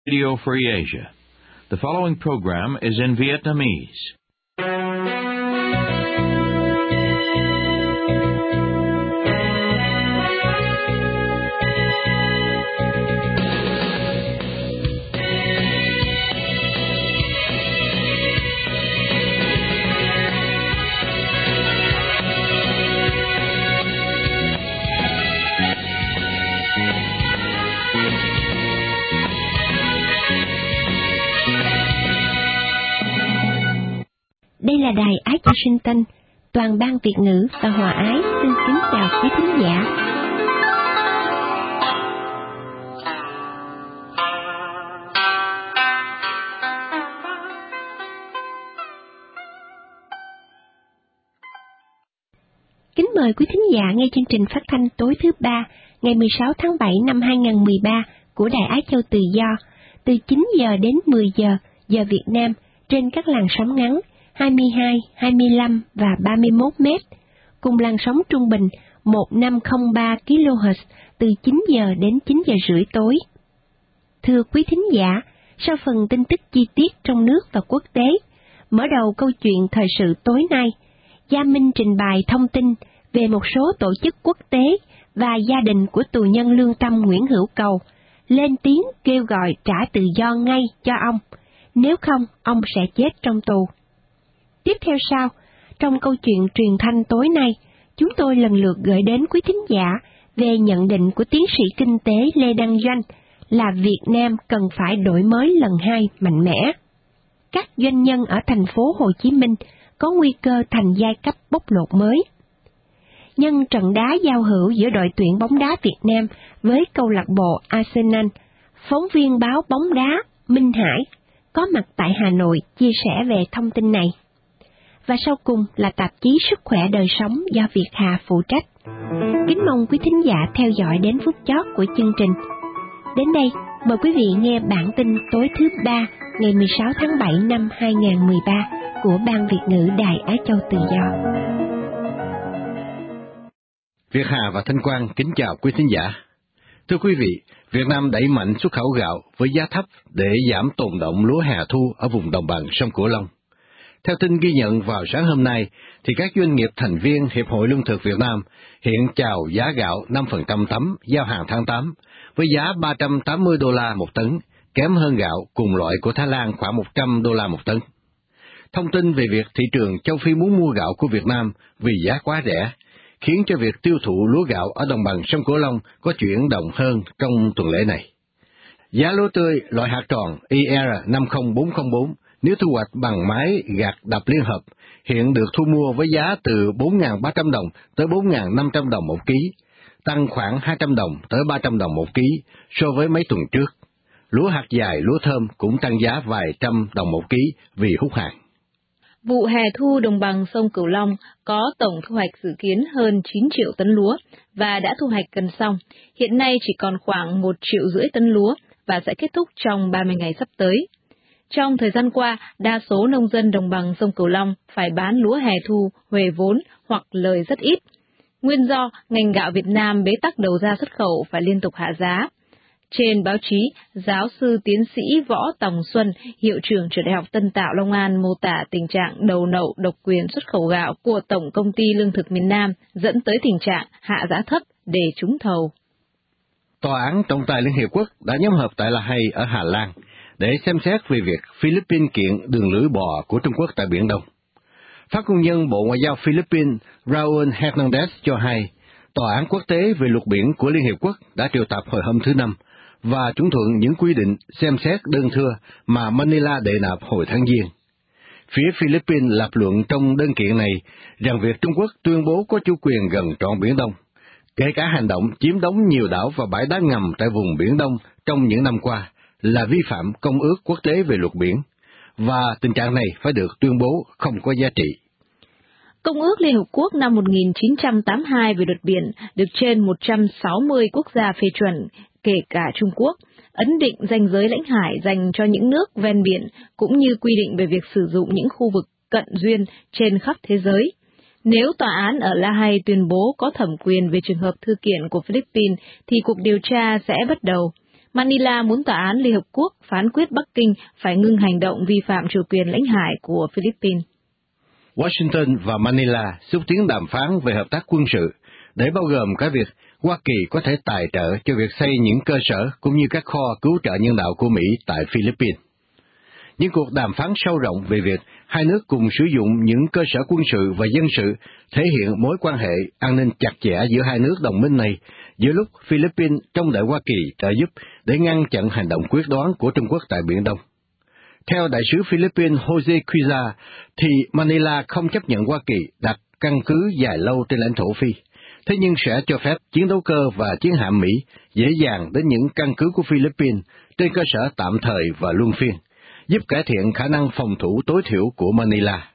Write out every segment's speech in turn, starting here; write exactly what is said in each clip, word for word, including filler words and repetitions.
Radio Free Asia. The following program is in Vietnamese. Đây là đài Ái Washington, toàn ban Việt ngữ và Hòa Ái xin kính chào quý thính giả. Kính mời quý thính giả nghe chương trình phát thanh tối thứ ba, ngày mười sáu tháng bảy năm hai nghìn không trăm mười ba của Đài Á Châu Tự Do, từ chín giờ đến mười giờ giờ Việt Nam trên các làn sóng ngắn hai mươi hai, hai mươi lăm và ba mươi mốt mét, cùng làn sóng trung bình một nghìn năm trăm lẻ ba ki lô héc từ chín giờ đến chín giờ rưỡi tối. Thưa quý thính giả, sau phần tin tức chi tiết trong nước và quốc tế, mở đầu câu chuyện thời sự tối nay, Gia Minh trình bày thông tin về một số tổ chức quốc tế và gia đình của tù nhân lương tâm Nguyễn Hữu Cầu, lên tiếng kêu gọi trả tự do ngay cho ông, nếu không ông sẽ chết trong tù. Tiếp theo sau, trong câu chuyện truyền thanh tối nay, chúng tôi lần lượt gửi đến quý thính giả về nhận định của tiến sĩ kinh tế Lê Đăng Doanh là Việt Nam cần phải đổi mới lần hai mạnh mẽ. Các doanh nhân ở thành phố Hồ Chí Minh có nguy cơ thành giai cấp bóc lột mới. Nhân trận đá giao hữu giữa đội tuyển bóng đá Việt Nam với câu lạc bộ Arsenal, phóng viên báo bóng đá Minh Hải có mặt tại Hà Nội chia sẻ về thông tin này. Và sau cùng là tạp chí Sức khỏe đời sống do Việt Hà phụ trách. Kính mong quý thính giả theo dõi đến phút chót của chương trình. Đến đây, mời quý vị nghe bản tin tối thứ ba, ngày mười sáu tháng bảy năm hai nghìn không trăm mười ba của Ban Việt ngữ Đài Á Châu Tự Do. Việt Hà và Thanh Quang kính chào quý thính giả. Thưa quý vị, Việt Nam đẩy mạnh xuất khẩu gạo với giá thấp để giảm tồn đọng lúa hè thu ở vùng đồng bằng sông Cửu Long. Theo tin ghi nhận vào sáng hôm nay, thì các doanh nghiệp thành viên Hiệp hội Lương thực Việt Nam hiện chào giá gạo năm phần trăm tấm giao hàng tháng tám với giá ba trăm tám mươi đô la một tấn, kém hơn gạo cùng loại của Thái Lan khoảng một trăm đô la một tấn. Thông tin về việc thị trường châu Phi muốn mua gạo của Việt Nam vì giá quá rẻ, khiến cho việc tiêu thụ lúa gạo ở đồng bằng sông Cửu Long có chuyển động hơn trong tuần lễ này. Giá lúa tươi loại hạt tròn I R năm không bốn không bốn nếu thu hoạch bằng máy gặt đập liên hợp hiện được thu mua với giá từ bốn nghìn ba trăm đồng tới bốn nghìn năm trăm đồng một ký, tăng khoảng hai trăm đồng tới ba trăm đồng một ký so với mấy tuần trước. Lúa hạt dài, lúa thơm cũng tăng giá vài trăm đồng một ký vì hút hàng. Vụ hè thu đồng bằng sông Cửu Long có tổng thu hoạch dự kiến hơn chín triệu tấn lúa và đã thu hoạch gần xong, hiện nay chỉ còn khoảng một triệu rưỡi tấn lúa và sẽ kết thúc trong ba mươi ngày sắp tới. Trong thời gian qua, đa số nông dân đồng bằng sông Cửu Long phải bán lúa hè thu, huề vốn hoặc lời rất ít. Nguyên do, ngành gạo Việt Nam bế tắc đầu ra xuất khẩu phải liên tục hạ giá. Trên báo chí, giáo sư tiến sĩ Võ Tòng Xuân, hiệu trưởng trường Đại học Tân Tạo Long An mô tả tình trạng đầu nậu độc quyền xuất khẩu gạo của Tổng Công ty Lương thực miền Nam dẫn tới tình trạng hạ giá thấp để trúng thầu. Tòa án trọng tài Liên Hiệp Quốc đã nhóm họp tại La Hay ở Hà Lan để xem xét về việc Philippines kiện đường lưỡi bò của Trung Quốc tại Biển Đông. Phát ngôn nhân Bộ Ngoại giao Philippines Raul Hernandez cho hay, Tòa án quốc tế về luật biển của Liên Hiệp Quốc đã triệu tập hồi hôm thứ Năm và chuẩn thuận những quy định xem xét đơn thưa mà Manila đệ nạp hồi tháng Giêng. Phía Philippines lập luận trong đơn kiện này rằng việc Trung Quốc tuyên bố có chủ quyền gần trọn Biển Đông, kể cả hành động chiếm đóng nhiều đảo và bãi đá ngầm tại vùng Biển Đông trong những năm qua, là vi phạm Công ước Quốc tế về luật biển, và tình trạng này phải được tuyên bố không có giá trị. Công ước Liên Hợp Quốc năm một nghìn chín trăm tám mươi hai về luật biển được trên một trăm sáu mươi quốc gia phê chuẩn, kể cả Trung Quốc, ấn định ranh giới lãnh hải dành cho những nước ven biển, cũng như quy định về việc sử dụng những khu vực cận duyên trên khắp thế giới. Nếu tòa án ở La Hay tuyên bố có thẩm quyền về trường hợp thư kiện của Philippines, thì cuộc điều tra sẽ bắt đầu. Manila muốn Tòa án Liên Hợp Quốc phán quyết Bắc Kinh phải ngưng hành động vi phạm chủ quyền lãnh hải của Philippines. Washington và Manila xúc tiến đàm phán về hợp tác quân sự, để bao gồm cả việc Hoa Kỳ có thể tài trợ cho việc xây những cơ sở cũng như các kho cứu trợ nhân đạo của Mỹ tại Philippines. Những cuộc đàm phán sâu rộng về việc hai nước cùng sử dụng những cơ sở quân sự và dân sự thể hiện mối quan hệ an ninh chặt chẽ giữa hai nước đồng minh này, giữa lúc Philippines trông đợi Hoa Kỳ trợ giúp để ngăn chặn hành động quyết đoán của Trung Quốc tại Biển Đông. Theo đại sứ Philippines Jose Quiza, thì Manila không chấp nhận Hoa Kỳ đặt căn cứ dài lâu trên lãnh thổ Phi, thế nhưng sẽ cho phép chiến đấu cơ và chiến hạm Mỹ dễ dàng đến những căn cứ của Philippines trên cơ sở tạm thời và luân phiên, giúp cải thiện khả năng phòng thủ tối thiểu của Manila.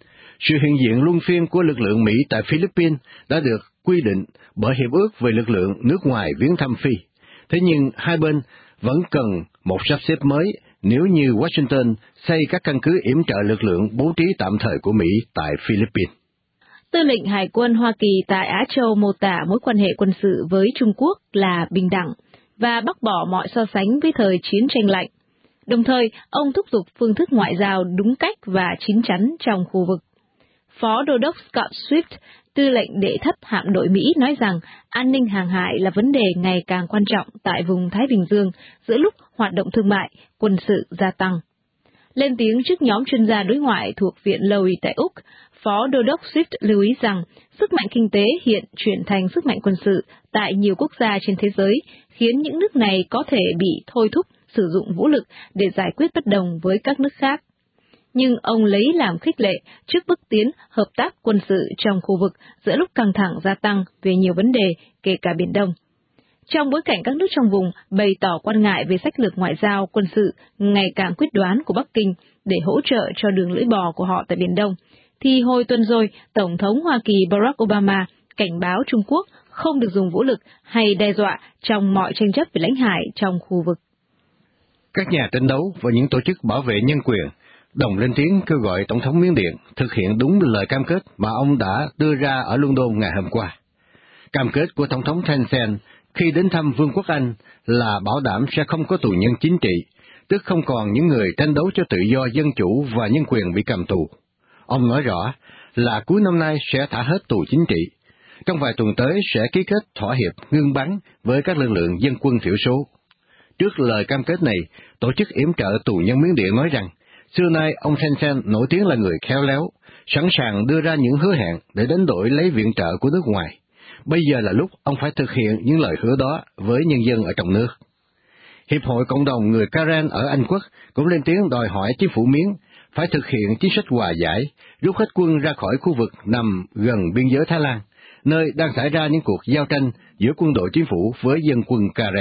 Sự hiện diện luân phiên của lực lượng Mỹ tại Philippines đã được quy định bởi Hiệp ước về lực lượng nước ngoài viếng thăm Phi, thế nhưng hai bên vẫn cần một sắp xếp mới nếu như Washington xây các căn cứ yểm trợ lực lượng bố trí tạm thời của Mỹ tại Philippines. Tư lệnh Hải quân Hoa Kỳ tại Á Châu mô tả mối quan hệ quân sự với Trung Quốc là bình đẳng và bác bỏ mọi so sánh với thời chiến tranh lạnh. Đồng thời, ông thúc giục phương thức ngoại giao đúng cách và chín chắn trong khu vực. Phó Đô đốc Scott Swift, tư lệnh đệ thất hạm đội Mỹ nói rằng an ninh hàng hải là vấn đề ngày càng quan trọng tại vùng Thái Bình Dương giữa lúc hoạt động thương mại, quân sự gia tăng. Lên tiếng trước nhóm chuyên gia đối ngoại thuộc Viện Lowy tại Úc, Phó Đô đốc Swift lưu ý rằng sức mạnh kinh tế hiện chuyển thành sức mạnh quân sự tại nhiều quốc gia trên thế giới, khiến những nước này có thể bị thôi thúc sử dụng vũ lực để giải quyết bất đồng với các nước khác. Nhưng ông lấy làm khích lệ trước bước tiến hợp tác quân sự trong khu vực giữa lúc căng thẳng gia tăng về nhiều vấn đề, kể cả Biển Đông. Trong bối cảnh các nước trong vùng bày tỏ quan ngại về sách lược ngoại giao quân sự ngày càng quyết đoán của Bắc Kinh để hỗ trợ cho đường lưỡi bò của họ tại Biển Đông, thì hồi tuần rồi, Tổng thống Hoa Kỳ Barack Obama cảnh báo Trung Quốc không được dùng vũ lực hay đe dọa trong mọi tranh chấp về lãnh hải trong khu vực. Các nhà tranh đấu và những tổ chức bảo vệ nhân quyền đồng lên tiếng kêu gọi Tổng thống Miến Điện thực hiện đúng lời cam kết mà ông đã đưa ra ở London ngày hôm qua. Cam kết của Tổng thống Thein Sein khi đến thăm Vương quốc Anh là bảo đảm sẽ không có tù nhân chính trị, tức không còn những người tranh đấu cho tự do dân chủ và nhân quyền bị cầm tù. Ông nói rõ là cuối năm nay sẽ thả hết tù chính trị. Trong vài tuần tới sẽ ký kết thỏa hiệp ngưng bắn với các lực lượng dân quân thiểu số. Trước lời cam kết này, tổ chức yểm trợ tù nhân Miến Điện nói rằng, xưa nay ông Thein Sein nổi tiếng là người khéo léo, sẵn sàng đưa ra những hứa hẹn để đánh đổi lấy viện trợ của nước ngoài. Bây giờ là lúc ông phải thực hiện những lời hứa đó với nhân dân ở trong nước. Hiệp hội Cộng đồng người Karen ở Anh Quốc cũng lên tiếng đòi hỏi chính phủ Miến phải thực hiện chính sách hòa giải, rút hết quân ra khỏi khu vực nằm gần biên giới Thái Lan, nơi đang xảy ra những cuộc giao tranh giữa quân đội chính phủ với dân quân Karen.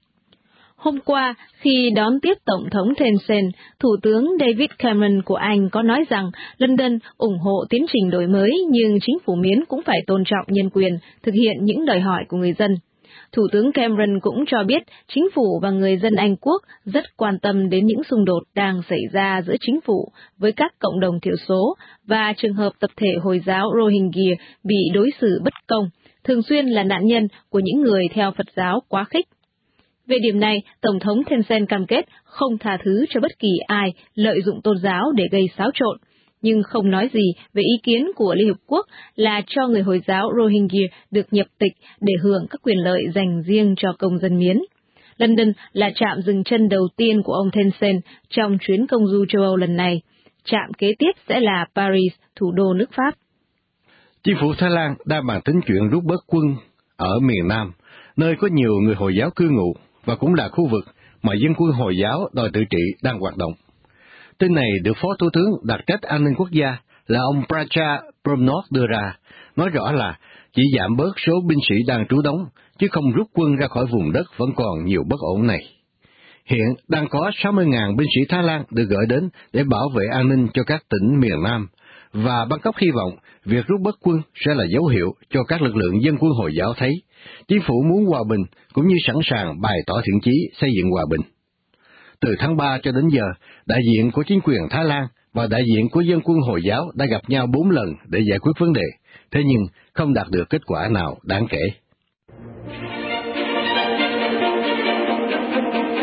Hôm qua, khi đón tiếp Tổng thống Thein Sein, Thủ tướng David Cameron của Anh có nói rằng London ủng hộ tiến trình đổi mới nhưng chính phủ Miến cũng phải tôn trọng nhân quyền, thực hiện những đòi hỏi của người dân. Thủ tướng Cameron cũng cho biết chính phủ và người dân Anh Quốc rất quan tâm đến những xung đột đang xảy ra giữa chính phủ với các cộng đồng thiểu số và trường hợp tập thể Hồi giáo Rohingya bị đối xử bất công, thường xuyên là nạn nhân của những người theo Phật giáo quá khích. Về điểm này, Tổng thống Thein Sein cam kết không tha thứ cho bất kỳ ai lợi dụng tôn giáo để gây xáo trộn, nhưng không nói gì về ý kiến của Liên Hợp Quốc là cho người Hồi giáo Rohingya được nhập tịch để hưởng các quyền lợi dành riêng cho công dân Miến. London là trạm dừng chân đầu tiên của ông Thein Sein trong chuyến công du châu Âu lần này. Trạm kế tiếp sẽ là Paris, thủ đô nước Pháp. Chính phủ Thái Lan đang bàn tính chuyện rút bớt quân ở miền Nam, nơi có nhiều người Hồi giáo cư ngụ, và cũng là khu vực mà dân quân Hồi giáo đòi tự trị đang hoạt động. Tin này được Phó Thủ tướng đặc trách an ninh quốc gia là ông Pracha Promnod đưa ra, nói rõ là chỉ giảm bớt số binh sĩ đang trú đóng, chứ không rút quân ra khỏi vùng đất vẫn còn nhiều bất ổn này. Hiện đang có sáu mươi nghìn binh sĩ Thái Lan được gửi đến để bảo vệ an ninh cho các tỉnh miền Nam, và Bangkok hy vọng việc rút bớt quân sẽ là dấu hiệu cho các lực lượng dân quân Hồi giáo thấy chính phủ muốn hòa bình cũng như sẵn sàng bày tỏ thiện chí xây dựng hòa bình. Từ tháng ba cho đến giờ, đại diện của chính quyền Thái Lan và đại diện của dân quân Hồi giáo đã gặp nhau bốn lần để giải quyết vấn đề, thế nhưng không đạt được kết quả nào đáng kể.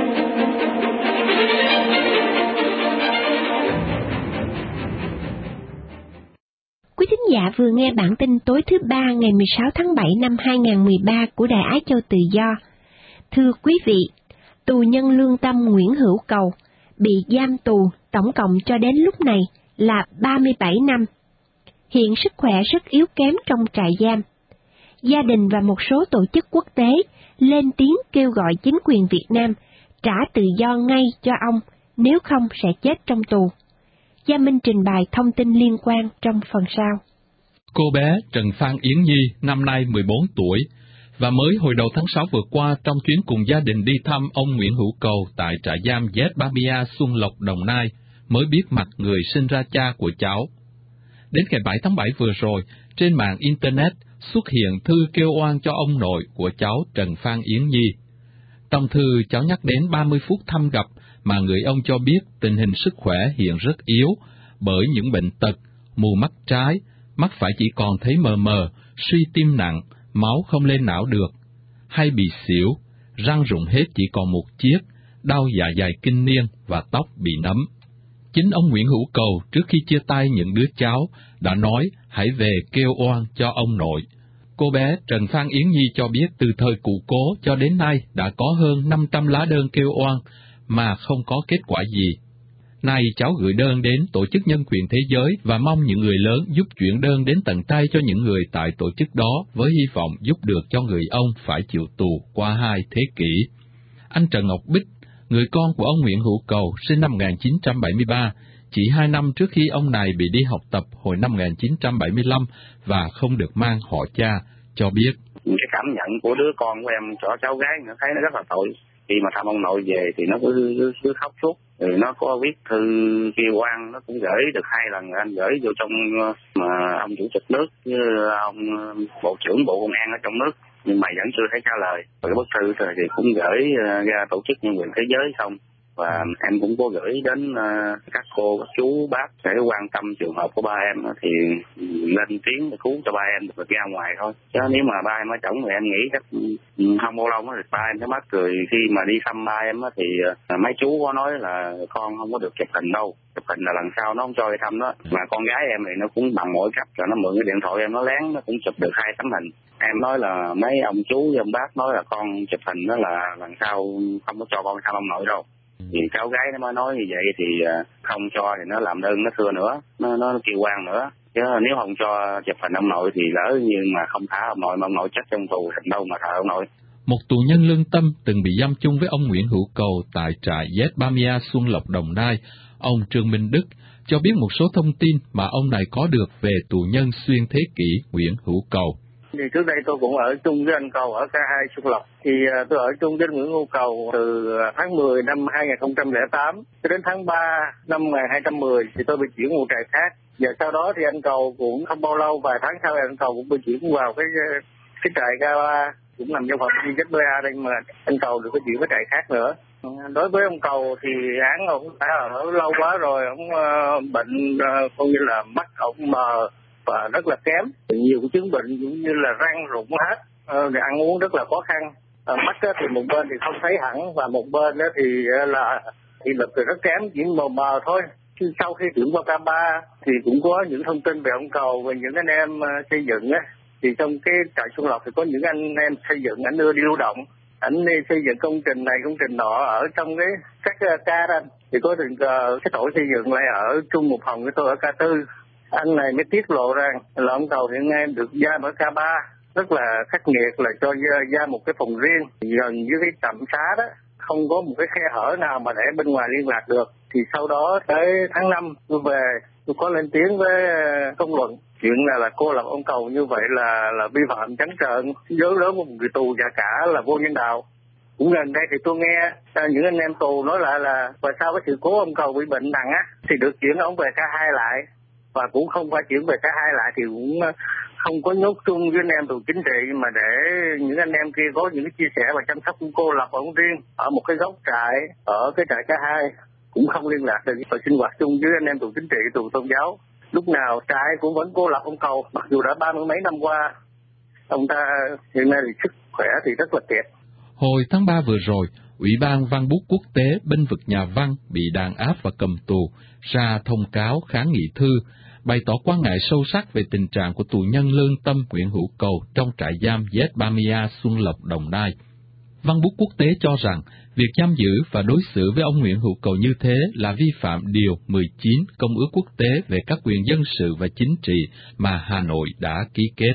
giả vừa nghe bản tin tối thứ ba ngày mười sáu tháng bảy năm hai nghìn không trăm mười ba của Đài Á Châu Tự Do. Thưa quý vị, tù nhân lương tâm Nguyễn Hữu Cầu bị giam tù tổng cộng cho đến lúc này là ba mươi bảy năm. Hiện sức khỏe rất yếu kém trong trại giam. Gia đình và một số tổ chức quốc tế lên tiếng kêu gọi chính quyền Việt Nam trả tự do ngay cho ông, nếu không sẽ chết trong tù. Gia Minh trình bày thông tin liên quan trong phần sau. Cô bé Trần Phan Yến Nhi năm nay mười bốn tuổi, và mới hồi đầu tháng sáu vừa qua trong chuyến cùng gia đình đi thăm ông Nguyễn Hữu Cầu tại trại giam Z ba mươi A Xuân Lộc, Đồng Nai, mới biết mặt người sinh ra cha của cháu. Đến ngày bảy tháng bảy vừa rồi, trên mạng Internet xuất hiện thư kêu oan cho ông nội của cháu Trần Phan Yến Nhi. Trong thư, cháu nhắc đến ba mươi phút thăm gặp mà người ông cho biết tình hình sức khỏe hiện rất yếu bởi những bệnh tật, mù mắt trái, mắt phải chỉ còn thấy mờ mờ, suy tim nặng, máu không lên não được, hay bị xỉu, răng rụng hết chỉ còn một chiếc, đau dạ dày kinh niên và tóc bị nấm. Chính ông Nguyễn Hữu Cầu trước khi chia tay những đứa cháu đã nói hãy về kêu oan cho ông nội. Cô bé Trần Phan Yến Nhi cho biết từ thời cụ cố cho đến nay đã có hơn năm trăm lá đơn kêu oan mà không có kết quả gì. Nay cháu gửi đơn đến Tổ chức Nhân quyền Thế giới và mong những người lớn giúp chuyển đơn đến tận tay cho những người tại tổ chức đó với hy vọng giúp được cho người ông phải chịu tù qua hai thế kỷ. Anh Trần Ngọc Bích, người con của ông Nguyễn Hữu Cầu, sinh năm một nghìn chín trăm bảy mươi ba, chỉ hai năm trước khi ông này bị đi học tập hồi năm một nghìn chín trăm bảy mươi lăm và không được mang họ cha, cho biết. Cái cảm nhận của đứa con của em cho cháu gái nó thấy nó rất là tội. Khi mà thăm ông nội về thì nó cứ, cứ, cứ khóc suốt. Rồi nó có viết thư kêu oan, nó cũng gửi được hai lần, anh gửi vô trong mà ông chủ tịch nước với ông bộ trưởng bộ công an ở trong nước, nhưng mà vẫn chưa thấy trả lời. Rồi cái bức thư thì cũng gửi ra Tổ chức Nhân quyền Thế giới xong, và em cũng có gửi đến uh, các cô, các chú, bác để quan tâm trường hợp của ba em thì lên tiếng để cứu cho ba em được ra ngoài thôi. Chứ nếu mà ba em ở trỏng thì em nghĩ chắc không bao lâu thì ba em sẽ mất. Rồi khi mà đi thăm ba em thì uh, mấy chú có nói là con không có được chụp hình đâu. Chụp hình là lần sau nó không cho đi thăm đó. Mà con gái em thì nó cũng bằng mọi cách, rồi nó mượn cái điện thoại em nó lén, nó cũng chụp được hai tấm hình. Em nói là mấy ông chú với ông bác nói là con chụp hình đó là lần sau không có cho con thăm ông nội đâu. Thì cháu gái nó mới nói như vậy thì không cho thì nó làm đơn nó thưa nữa, nó nó kêu oan nữa. Chứ nếu không cho chụp hình ông nội thì lỡ như mà không thả ông nội mà ông nội chết trong tù thì đâu mà thả ông nội. Một tù nhân lương tâm từng bị giam chung với ông Nguyễn Hữu Cầu tại trại Z ba mươi A Xuân Lộc, Đồng Nai, ông Trương Minh Đức, cho biết một số thông tin mà ông này có được về tù nhân xuyên thế kỷ Nguyễn Hữu Cầu. Thì trước đây tôi cũng ở chung với anh Cầu ở K hai Xuân Lộc. Thì tôi ở chung với Nguyễn Hữu Cầu từ tháng mười năm hai nghìn không trăm lẻ tám cho đến tháng ba năm hai nghìn hai trăm mười thì tôi bị chuyển một trại khác. Và sau đó thì anh Cầu cũng không bao lâu, vài tháng sau anh Cầu cũng bị chuyển vào cái cái trại K ba cũng nằm trong phòng Z ba A đây, mà anh Cầu được cái chuyển cái trại khác nữa. Đối với ông Cầu thì án ông đã ở lâu quá rồi, ông uh, bệnh uh, coi như là mắt ông mờ và rất là kém, nhiều cái chứng bệnh cũng như là răng rụng hết, uh, ăn uống rất là khó khăn. Uh, mắt thì một bên thì không thấy hẳn và một bên thì là thị lực thì rất kém, chỉ mờ mờ thôi. Sau khi chuyển qua K ba thì cũng có những thông tin về ông Cầu, về những anh em uh, xây dựng á. Thì trong cái trại Xuân Lộc thì có những anh em xây dựng, ảnh đưa đi lưu động, ảnh đi xây dựng công trình này công trình nọ ở trong cái các ca đó. Thì có tình cờ cái tổ xây dựng lại ở chung một phòng với tôi ở K tư. Anh này mới tiết lộ rằng là ông Cầu hiện nay được giam ở K ba rất là khắc nghiệt, là cho ra một cái phòng riêng gần với cái trạm xá đó, không có một cái khe hở nào mà để bên ngoài liên lạc được. Thì sau đó tới tháng năm tôi về, tôi có lên tiếng với công luận chuyện là là cô lập ông Cầu như vậy là là vi phạm trắng trợn, dối lớn một người tù và cả là vô nhân đạo. Cũng gần đây thì tôi nghe những anh em tù nói lại là và sau cái sự cố ông Cầu bị bệnh nặng á thì được chuyển ông về K hai lại, và cũng không phải chuyển về K hai lại thì cũng không có nhốt chung với anh em tù chính trị, mà để những anh em kia có những cái chia sẻ và chăm sóc cô lập ông riêng ở một cái góc trại ở cái trại K hai, cũng không liên lạc được và sinh hoạt chung với anh em tù chính trị, tù tôn giáo. Lúc nào trại cũng vẫn cô lập ông Cầu, mặc dù đã ba mươi mấy năm qua, ông ta hiện nay thì sức khỏe thì rất là kiệt. Hồi tháng ba vừa rồi, Ủy ban Văn bút Quốc tế bênh vực nhà văn bị đàn áp và cầm tù ra thông cáo kháng nghị thư bày tỏ quan ngại sâu sắc về tình trạng của tù nhân lương tâm Nguyễn Hữu Cầu trong trại giam Z ba mươi A Xuân Lộc, Đồng Nai. Văn bút quốc tế cho rằng, việc giam giữ và đối xử với ông Nguyễn Hữu Cầu như thế là vi phạm Điều mười chín Công ước Quốc tế về các quyền dân sự và chính trị mà Hà Nội đã ký kết.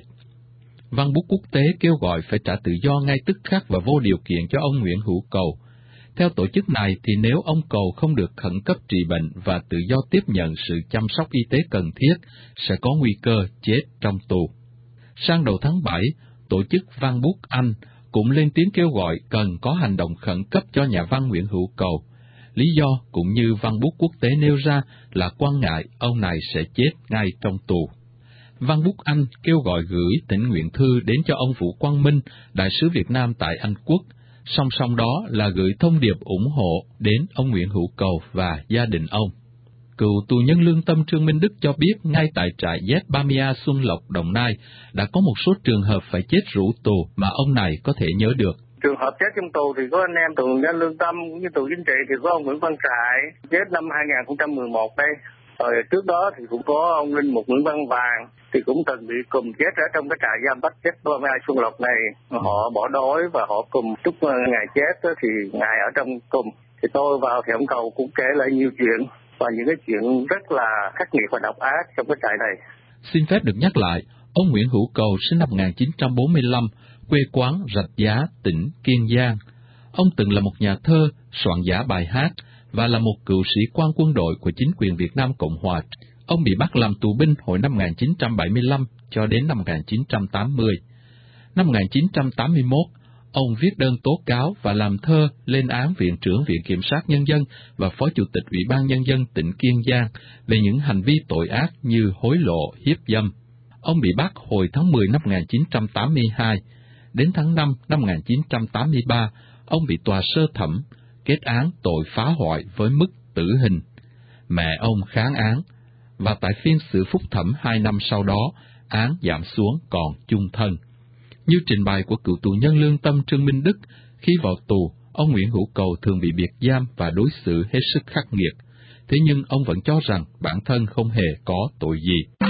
Văn bút quốc tế kêu gọi phải trả tự do ngay tức khắc và vô điều kiện cho ông Nguyễn Hữu Cầu. Theo tổ chức này thì nếu ông Cầu không được khẩn cấp trị bệnh và tự do tiếp nhận sự chăm sóc y tế cần thiết, sẽ có nguy cơ chết trong tù. Sang đầu tháng bảy, tổ chức Văn bút Anh cũng lên tiếng kêu gọi cần có hành động khẩn cấp cho nhà văn Nguyễn Hữu Cầu. Lý do cũng như Văn bút quốc tế nêu ra là quan ngại ông này sẽ chết ngay trong tù. Văn bút Anh kêu gọi gửi thỉnh nguyện thư đến cho ông Vũ Quang Minh, đại sứ Việt Nam tại Anh Quốc, song song đó là gửi thông điệp ủng hộ đến ông Nguyễn Hữu Cầu và gia đình ông. Cựu tù nhân lương tâm Trương Minh Đức cho biết ngay tại trại Z ba mươi A Xuân Lộc, Đồng Nai đã có một số trường hợp phải chết rủ tù mà ông này có thể nhớ được. Trường hợp chết trong tù thì có anh em tù nhân lương tâm cũng như tù chính trị thì có ông Nguyễn Văn Trại chết năm hai không một một đây. Rồi trước đó thì cũng có ông Linh Mục Nguyễn Văn Vàng thì cũng từng bị cùm chết ở trong cái trại giam bắt chết ba mươi A Xuân Lộc này. Họ bỏ đói và họ cùm lúc ngày chết thì ngày ở trong cùm. Thì tôi vào thì ông Cầu cũng kể lại nhiều chuyện và những cái chuyện rất là khắc nghiệt và độc ác trong cái trại này. Xin phép được nhắc lại, ông Nguyễn Hữu Cầu sinh năm một nghìn chín trăm bốn mươi lăm, quê quán Rạch Giá, tỉnh Kiên Giang. Ông từng là một nhà thơ, soạn giả bài hát và là một cựu sĩ quan quân đội của chính quyền Việt Nam Cộng Hòa. Ông bị bắt làm tù binh hồi năm một nghìn chín trăm bảy mươi lăm cho đến năm một nghìn chín trăm tám mươi. Năm một nghìn chín trăm tám mươi mốt, ông viết đơn tố cáo và làm thơ lên án Viện trưởng Viện Kiểm sát Nhân dân và Phó Chủ tịch Ủy ban Nhân dân tỉnh Kiên Giang về những hành vi tội ác như hối lộ, hiếp dâm. Ông bị bắt hồi tháng mười năm một nghìn chín trăm tám mươi hai. Đến tháng năm năm một nghìn chín trăm tám mươi ba, ông bị tòa sơ thẩm kết án tội phá hoại với mức tử hình. Mẹ ông kháng án, và tại phiên xử phúc thẩm hai năm sau đó, án giảm xuống còn chung thân. Như trình bày của cựu tù nhân lương tâm Trương Minh Đức, khi vào tù, ông Nguyễn Hữu Cầu thường bị biệt giam và đối xử hết sức khắc nghiệt. Thế nhưng ông vẫn cho rằng bản thân không hề có tội gì.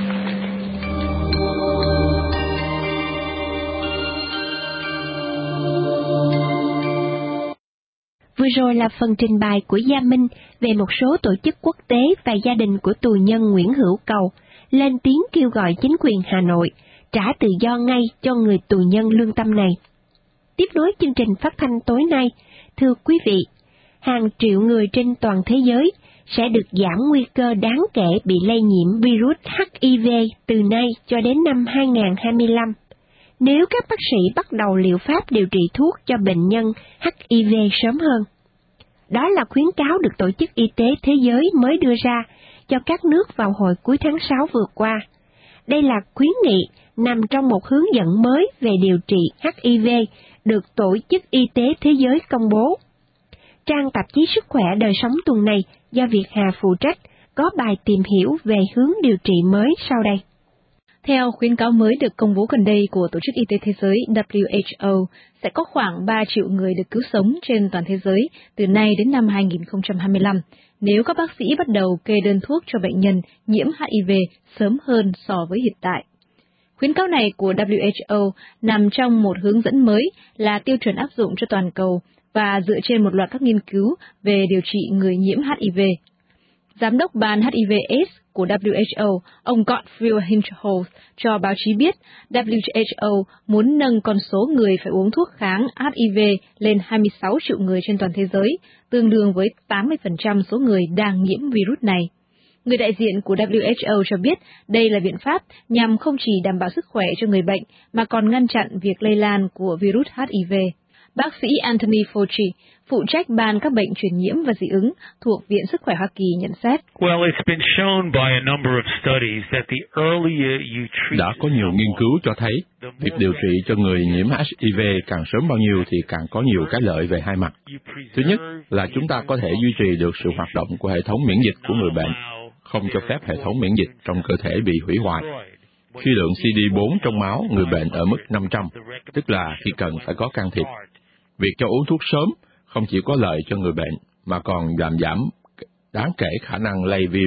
Vừa rồi là phần trình bày của Gia Minh về một số tổ chức quốc tế và gia đình của tù nhân Nguyễn Hữu Cầu lên tiếng kêu gọi chính quyền Hà Nội trả tự do ngay cho người tù nhân lương tâm này. Tiếp nối chương trình phát thanh tối nay, thưa quý vị, hàng triệu người trên toàn thế giới sẽ được giảm nguy cơ đáng kể bị lây nhiễm virus H I V từ nay cho đến năm hai không hai lăm, nếu các bác sĩ bắt đầu liệu pháp điều trị thuốc cho bệnh nhân H I V sớm hơn. Đó là khuyến cáo được Tổ chức Y tế Thế giới mới đưa ra cho các nước vào hồi cuối tháng sáu vừa qua. Đây là khuyến nghị nằm trong một hướng dẫn mới về điều trị H I V được Tổ chức Y tế Thế giới công bố. Trang tạp chí Sức khỏe đời sống tuần này do Việt Hà phụ trách có bài tìm hiểu về hướng điều trị mới sau đây. Theo khuyến cáo mới được công bố gần đây của Tổ chức Y tế Thế giới W H O, sẽ có khoảng ba triệu người được cứu sống trên toàn thế giới từ nay đến năm hai không hai lăm, nếu các bác sĩ bắt đầu kê đơn thuốc cho bệnh nhân nhiễm H I V sớm hơn so với hiện tại. Khuyến cáo này của W H O nằm trong một hướng dẫn mới là tiêu chuẩn áp dụng cho toàn cầu và dựa trên một loạt các nghiên cứu về điều trị người nhiễm H I V. Giám đốc ban H I V AIDS của W H O, ông Gottfried Hinchholz, cho báo chí biết W H O muốn nâng con số người phải uống thuốc kháng H I V lên hai mươi sáu triệu người trên toàn thế giới, tương đương với tám mươi phần trăm số người đang nhiễm virus này. Người đại diện của W H O cho biết đây là biện pháp nhằm không chỉ đảm bảo sức khỏe cho người bệnh, mà còn ngăn chặn việc lây lan của virus H I V. Bác sĩ Anthony Fauci, phụ trách ban các bệnh truyền nhiễm và dị ứng thuộc Viện Sức khỏe Hoa Kỳ nhận xét. Đã có nhiều nghiên cứu cho thấy, việc điều trị cho người nhiễm H I V càng sớm bao nhiêu thì càng có nhiều cái lợi về hai mặt. Thứ nhất là chúng ta có thể duy trì được sự hoạt động của hệ thống miễn dịch của người bệnh, không cho phép hệ thống miễn dịch trong cơ thể bị hủy hoại. Khi lượng C D bốn trong máu người bệnh ở mức năm trăm, tức là khi cần phải có can thiệp. Việc cho uống thuốc sớm không chỉ có lợi cho người bệnh, mà còn làm giảm đáng kể khả năng lây virus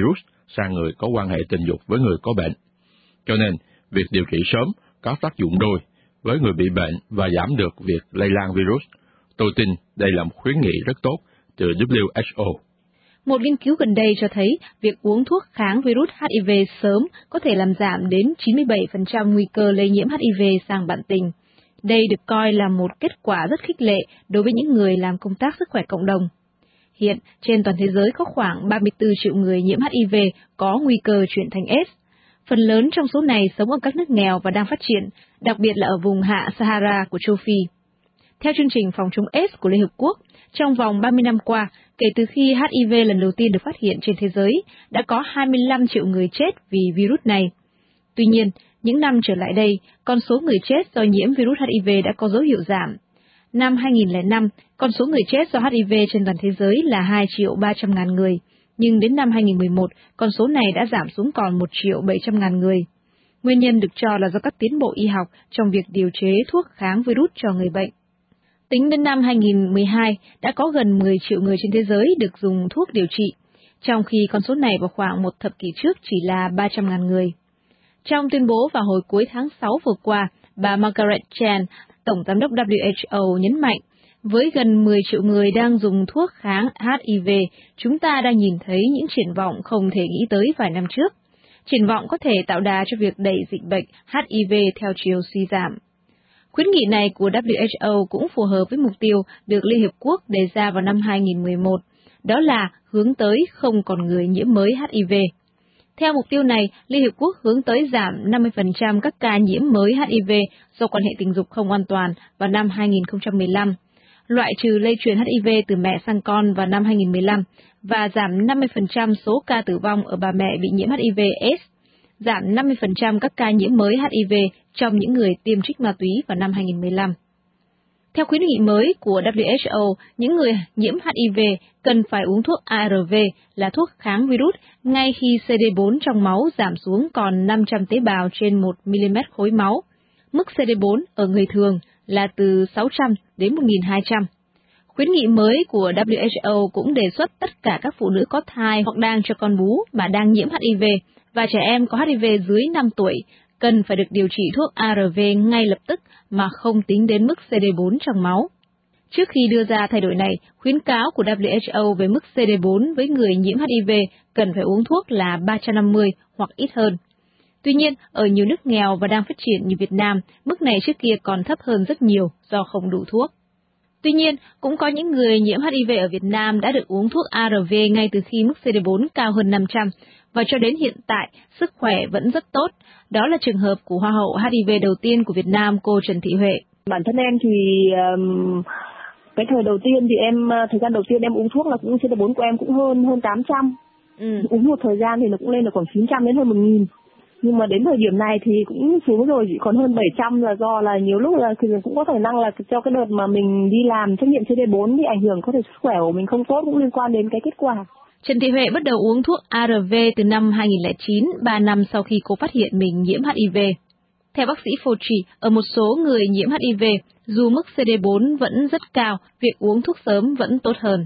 sang người có quan hệ tình dục với người có bệnh. Cho nên, việc điều trị sớm có tác dụng đôi với người bị bệnh và giảm được việc lây lan virus. Tôi tin đây là một khuyến nghị rất tốt từ W H O. Một nghiên cứu gần đây cho thấy việc uống thuốc kháng virus H I V sớm có thể làm giảm đến chín mươi bảy phần trăm nguy cơ lây nhiễm H I V sang bạn tình. Đây được coi là một kết quả rất khích lệ đối với những người làm công tác sức khỏe cộng đồng. Hiện, trên toàn thế giới có khoảng ba mươi tư triệu người nhiễm H I V có nguy cơ chuyển thành AIDS. Phần lớn trong số này sống ở các nước nghèo và đang phát triển, đặc biệt là ở vùng hạ Sahara của châu Phi. Theo chương trình phòng chống AIDS của Liên Hợp Quốc, trong vòng ba mươi năm qua, kể từ khi H I V lần đầu tiên được phát hiện trên thế giới, đã có hai mươi lăm triệu người chết vì virus này. Tuy nhiên, những năm trở lại đây, con số người chết do nhiễm virus H I V đã có dấu hiệu giảm. Năm hai nghìn lẻ năm, con số người chết do H I V trên toàn thế giới là hai triệu ba trăm ngàn người, nhưng đến năm hai nghìn mười một, con số này đã giảm xuống còn một triệu bảy trăm ngàn người. Nguyên nhân được cho là do các tiến bộ y học trong việc điều chế thuốc kháng virus cho người bệnh. Tính đến năm hai nghìn mười hai, đã có gần mười triệu người trên thế giới được dùng thuốc điều trị, trong khi con số này vào khoảng một thập kỷ trước chỉ là ba trăm ngàn người. Trong tuyên bố vào hồi cuối tháng sáu vừa qua, bà Margaret Chan, Tổng giám đốc W H O nhấn mạnh, với gần mười triệu người đang dùng thuốc kháng H I V, chúng ta đang nhìn thấy những triển vọng không thể nghĩ tới vài năm trước. Triển vọng có thể tạo đà cho việc đẩy dịch bệnh H I V theo chiều suy giảm. Khuyến nghị này của W H O cũng phù hợp với mục tiêu được Liên Hiệp Quốc đề ra vào năm hai nghìn mười một, đó là hướng tới không còn người nhiễm mới H I V. Theo mục tiêu này, Liên Hiệp Quốc hướng tới giảm năm mươi phần trăm các ca nhiễm mới H I V do quan hệ tình dục không an toàn vào năm hai nghìn không trăm mười lăm, loại trừ lây truyền H I V từ mẹ sang con vào năm hai nghìn mười lăm và giảm năm mươi phần trăm số ca tử vong ở bà mẹ bị nhiễm H I V AIDS, giảm năm mươi phần trăm các ca nhiễm mới H I V trong những người tiêm trích ma túy vào năm hai nghìn mười lăm. Theo khuyến nghị mới của W H O, những người nhiễm H I V cần phải uống thuốc A R V là thuốc kháng virus ngay khi C D bốn trong máu giảm xuống còn năm trăm tế bào trên một mi-li-mét khối máu. Mức C D bốn ở người thường là từ sáu trăm đến một nghìn hai trăm. Khuyến nghị mới của W H O cũng đề xuất tất cả các phụ nữ có thai hoặc đang cho con bú mà đang nhiễm H I V và trẻ em có H I V dưới năm tuổi cần phải được điều trị thuốc A R V ngay lập tức mà không tính đến mức C D bốn trong máu. Trước khi đưa ra thay đổi này, khuyến cáo của W H O về mức C D bốn với người nhiễm H I V cần phải uống thuốc là ba trăm năm mươi hoặc ít hơn. Tuy nhiên, ở nhiều nước nghèo và đang phát triển như Việt Nam, mức này trước kia còn thấp hơn rất nhiều do không đủ thuốc. Tuy nhiên, cũng có những người nhiễm H I V ở Việt Nam đã được uống thuốc A R V ngay từ khi mức C D bốn cao hơn năm trăm, và cho đến hiện tại, sức khỏe vẫn rất tốt. Đó là trường hợp của Hoa hậu H I V đầu tiên của Việt Nam, cô Trần Thị Huệ. Bản thân em thì um, cái thời đầu tiên thì em, thời gian đầu tiên em uống thuốc là cũng C D bốn của em cũng hơn hơn tám trăm. Ừ. Uống một thời gian thì nó cũng lên được khoảng chín trăm đến hơn một nghìn. Nhưng mà đến thời điểm này thì cũng xuống rồi, chỉ còn hơn bảy trăm, là do là nhiều lúc là cũng có khả năng là cho cái đợt mà mình đi làm xét nghiệm C D bốn thì ảnh hưởng có thể sức khỏe của mình không tốt, cũng liên quan đến cái kết quả. Trần Thị Huệ bắt đầu uống thuốc A R V từ năm hai nghìn lẻ chín, ba năm sau khi cô phát hiện mình nhiễm H I V. Theo bác sĩ Fauci, ở một số người nhiễm H I V, dù mức C D bốn vẫn rất cao, việc uống thuốc sớm vẫn tốt hơn.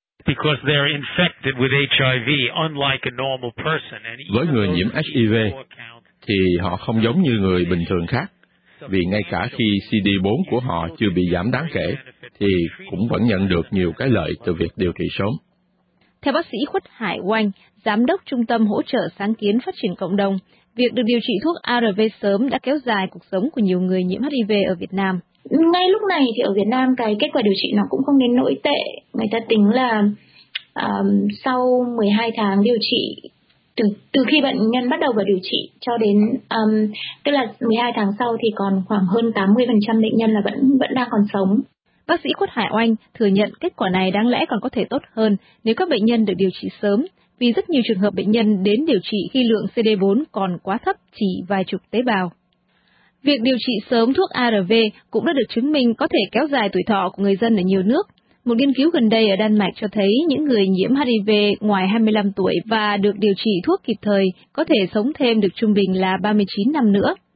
Với người nhiễm H I V, thì họ không giống như người bình thường khác, vì ngay cả khi C D bốn của họ chưa bị giảm đáng kể, thì cũng vẫn nhận được nhiều cái lợi từ việc điều trị sớm. Theo bác sĩ Khuất Hải Oanh, Giám đốc Trung tâm Hỗ trợ Sáng kiến Phát triển Cộng đồng, việc được điều trị thuốc A R V sớm đã kéo dài cuộc sống của nhiều người nhiễm H I V ở Việt Nam. Ngay lúc này thì ở Việt Nam cái kết quả điều trị nó cũng không đến nỗi tệ. Người ta tính là um, sau mười hai tháng điều trị, từ từ khi bệnh nhân bắt đầu vào điều trị cho đến, um, tức là mười hai tháng sau thì còn khoảng hơn tám mươi phần trăm bệnh nhân là vẫn vẫn đang còn sống. Bác sĩ Khuất Hải Oanh thừa nhận kết quả này đáng lẽ còn có thể tốt hơn nếu các bệnh nhân được điều trị sớm, vì rất nhiều trường hợp bệnh nhân đến điều trị khi lượng C D bốn còn quá thấp, chỉ vài chục tế bào. Việc điều trị sớm thuốc A R V cũng đã được chứng minh có thể kéo dài tuổi thọ của người dân ở nhiều nước. Một nghiên cứu gần đây ở Đan Mạch cho thấy những người nhiễm H I V ngoài hai mươi lăm tuổi và được điều trị thuốc kịp thời có thể sống thêm được trung bình là ba mươi chín năm nữa.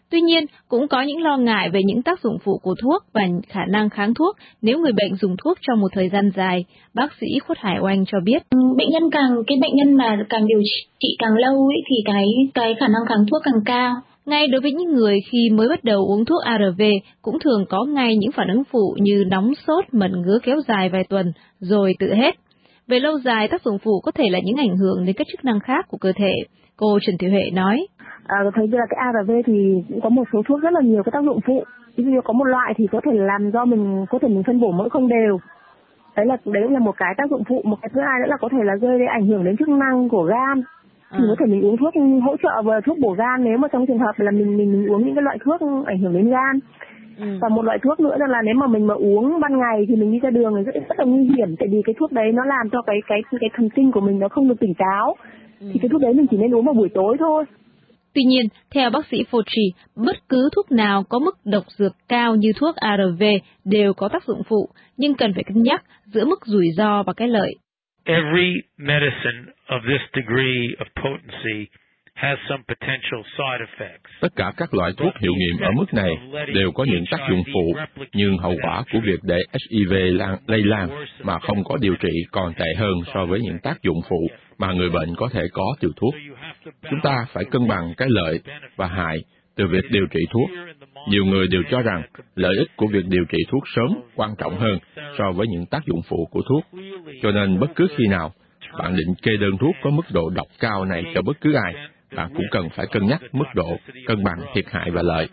Tuy nhiên, cũng có những lo ngại về những tác dụng phụ của thuốc và khả năng kháng thuốc nếu người bệnh dùng thuốc trong một thời gian dài, bác sĩ Khuất Hải Oanh cho biết. Bệnh nhân càng, cái bệnh nhân mà càng điều trị càng lâu ấy, thì cái, cái khả năng kháng thuốc càng cao. Ngay đối với những người khi mới bắt đầu uống thuốc a rờ vê cũng thường có ngay những phản ứng phụ như nóng sốt, mẩn ngứa kéo dài vài tuần, rồi tự hết. Về lâu dài, tác dụng phụ có thể là những ảnh hưởng đến các chức năng khác của cơ thể. Cô Trần Thị Huệ nói. À, thấy như là cái a rờ vê thì cũng có một số thuốc rất là nhiều cái tác dụng phụ. Ví dụ có một loại thì có thể làm do mình có thể mình phân bổ mỡ không đều. Đấy là đấy là một cái tác dụng phụ. Một cái thứ hai nữa là có thể là gây ảnh hưởng đến chức năng của gan. Thì có thể mình uống thuốc hỗ trợ về thuốc bổ gan nếu mà trong trường hợp là mình mình, mình uống những cái loại thuốc ảnh hưởng đến gan. Ừ. Và một loại thuốc nữa là nếu mà mình mà uống ban ngày thì mình đi ra đường thì rất, rất là nguy hiểm, tại vì cái thuốc đấy nó làm cho cái cái cái thần kinh của mình nó không được tỉnh táo. Ừ. Thì cái thuốc đấy mình chỉ nên uống vào buổi tối thôi. Tuy nhiên, theo bác sĩ Fauci, bất cứ thuốc nào có mức độc dược cao như thuốc a rờ vê đều có tác dụng phụ, nhưng cần phải cân nhắc giữa mức rủi ro và cái lợi. Every medicine of this degree of potency has some potential side effects. Tất cả các loại thuốc hiệu nghiệm ở mức này đều có những tác dụng phụ, nhưng hậu quả của việc để hát i vê lan, lây lan mà không có điều trị còn tệ hơn so với những tác dụng phụ mà người bệnh có thể có từ thuốc. Chúng ta phải cân bằng cái lợi và hại từ việc điều trị thuốc. Nhiều người đều cho rằng lợi ích của việc điều trị thuốc sớm quan trọng hơn so với những tác dụng phụ của thuốc. Cho nên bất cứ khi nào bạn định kê đơn thuốc có mức độ độc cao này cho bất cứ ai, bạn cũng cần phải cân nhắc mức độ cân bằng thiệt hại và lợi.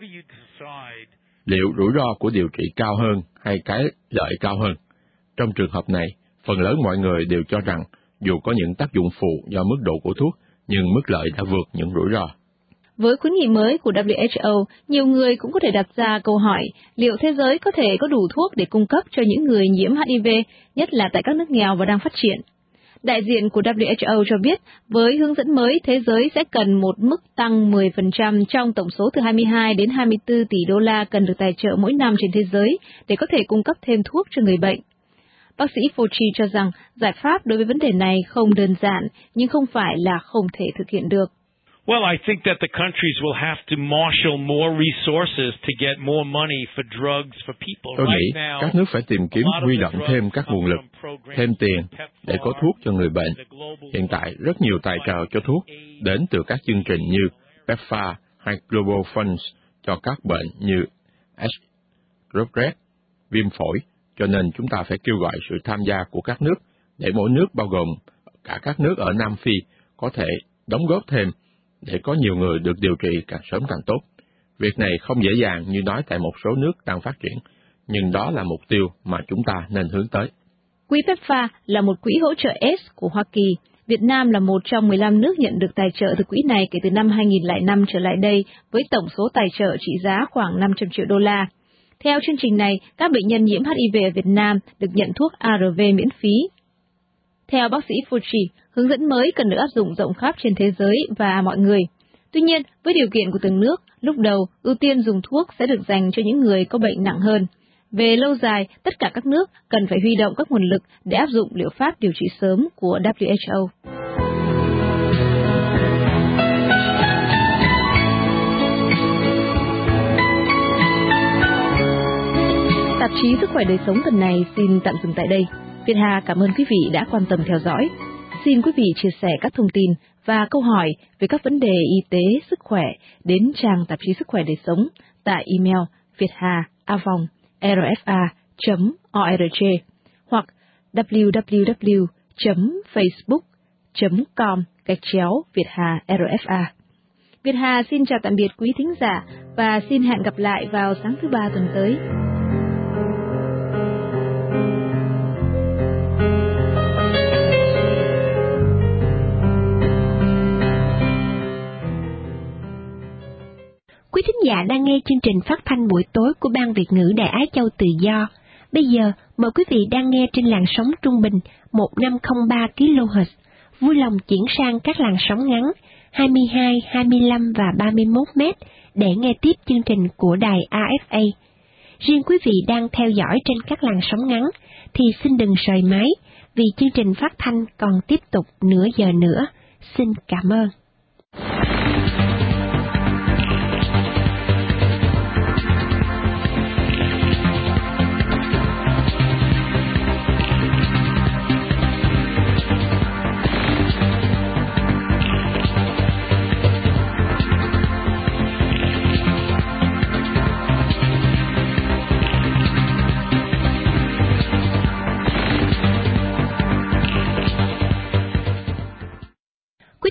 Liệu rủi ro của điều trị cao hơn hay cái lợi cao hơn? Trong trường hợp này, phần lớn mọi người đều cho rằng dù có những tác dụng phụ do mức độ của thuốc, nhưng mức lợi đã vượt những rủi ro. Với khuyến nghị mới của W H O, nhiều người cũng có thể đặt ra câu hỏi liệu thế giới có thể có đủ thuốc để cung cấp cho những người nhiễm hát i vê, nhất là tại các nước nghèo và đang phát triển. Đại diện của W H O cho biết, với hướng dẫn mới, thế giới sẽ cần một mức tăng mười phần trăm trong tổng số từ hai mươi hai đến hai mươi tư tỷ đô la cần được tài trợ mỗi năm trên thế giới để có thể cung cấp thêm thuốc cho người bệnh. Bác sĩ Fauci cho rằng giải pháp đối với vấn đề này không đơn giản, nhưng không phải là không thể thực hiện được. Well, I think that the countries will have to marshal more resources to get more money for drugs for people. Tôi nghĩ các nước phải tìm kiếm huy động thêm các nguồn lực, thêm tiền để có thuốc cho người bệnh. Hiện tại, rất nhiều tài trợ cho thuốc đến từ các chương trình như PEPFAR hay Global Funds cho các bệnh như ét i vê, viêm phổi, cho nên chúng ta phải kêu gọi sự tham gia của các nước để mỗi nước bao gồm cả các nước ở Nam Phi có thể đóng góp thêm để có nhiều người được điều trị càng sớm càng tốt. Việc này không dễ dàng như nói tại một số nước đang phát triển, nhưng đó là mục tiêu mà chúng ta nên hướng tới. Quỹ PEPFAR là một quỹ hỗ trợ AIDS của Hoa Kỳ. Việt Nam là một trong mười lăm nước nhận được tài trợ từ quỹ này kể từ năm hai nghìn lẻ năm trở lại đây, với tổng số tài trợ trị giá khoảng năm trăm triệu đô la. Theo chương trình này, các bệnh nhân nhiễm hát i vê ở Việt Nam được nhận thuốc a rờ vê miễn phí. Theo bác sĩ Fauci, hướng dẫn mới cần được áp dụng rộng khắp trên thế giới và mọi người. Tuy nhiên, với điều kiện của từng nước, lúc đầu ưu tiên dùng thuốc sẽ được dành cho những người có bệnh nặng hơn. Về lâu dài, tất cả các nước cần phải huy động các nguồn lực để áp dụng liệu pháp điều trị sớm của W H O. Tạp chí Sức khỏe đời sống tuần này xin tạm dừng tại đây. Việt Hà cảm ơn quý vị đã quan tâm theo dõi. Xin quý vị chia sẻ các thông tin và câu hỏi về các vấn đề y tế, sức khỏe đến trang tạp chí Sức khỏe đời sống tại email vietha@rfa chấm org hoặc w w w chấm facebook chấm com gạch chéo vietha rfa. Việt Hà xin chào tạm biệt quý thính giả và xin hẹn gặp lại vào sáng thứ ba tuần tới. Quý thính giả đang nghe chương trình phát thanh buổi tối của Ban Việt ngữ Đài Á Châu Tự Do. Bây giờ, mời quý vị đang nghe trên làn sóng trung bình một nghìn năm trăm lẻ ba ki lô héc, vui lòng chuyển sang các làn sóng ngắn hai mươi hai, hai mươi lăm và ba mươi mốt mét để nghe tiếp chương trình của đài a ép a. Riêng quý vị đang theo dõi trên các làn sóng ngắn thì xin đừng rời máy vì chương trình phát thanh còn tiếp tục nửa giờ nữa. Xin cảm ơn.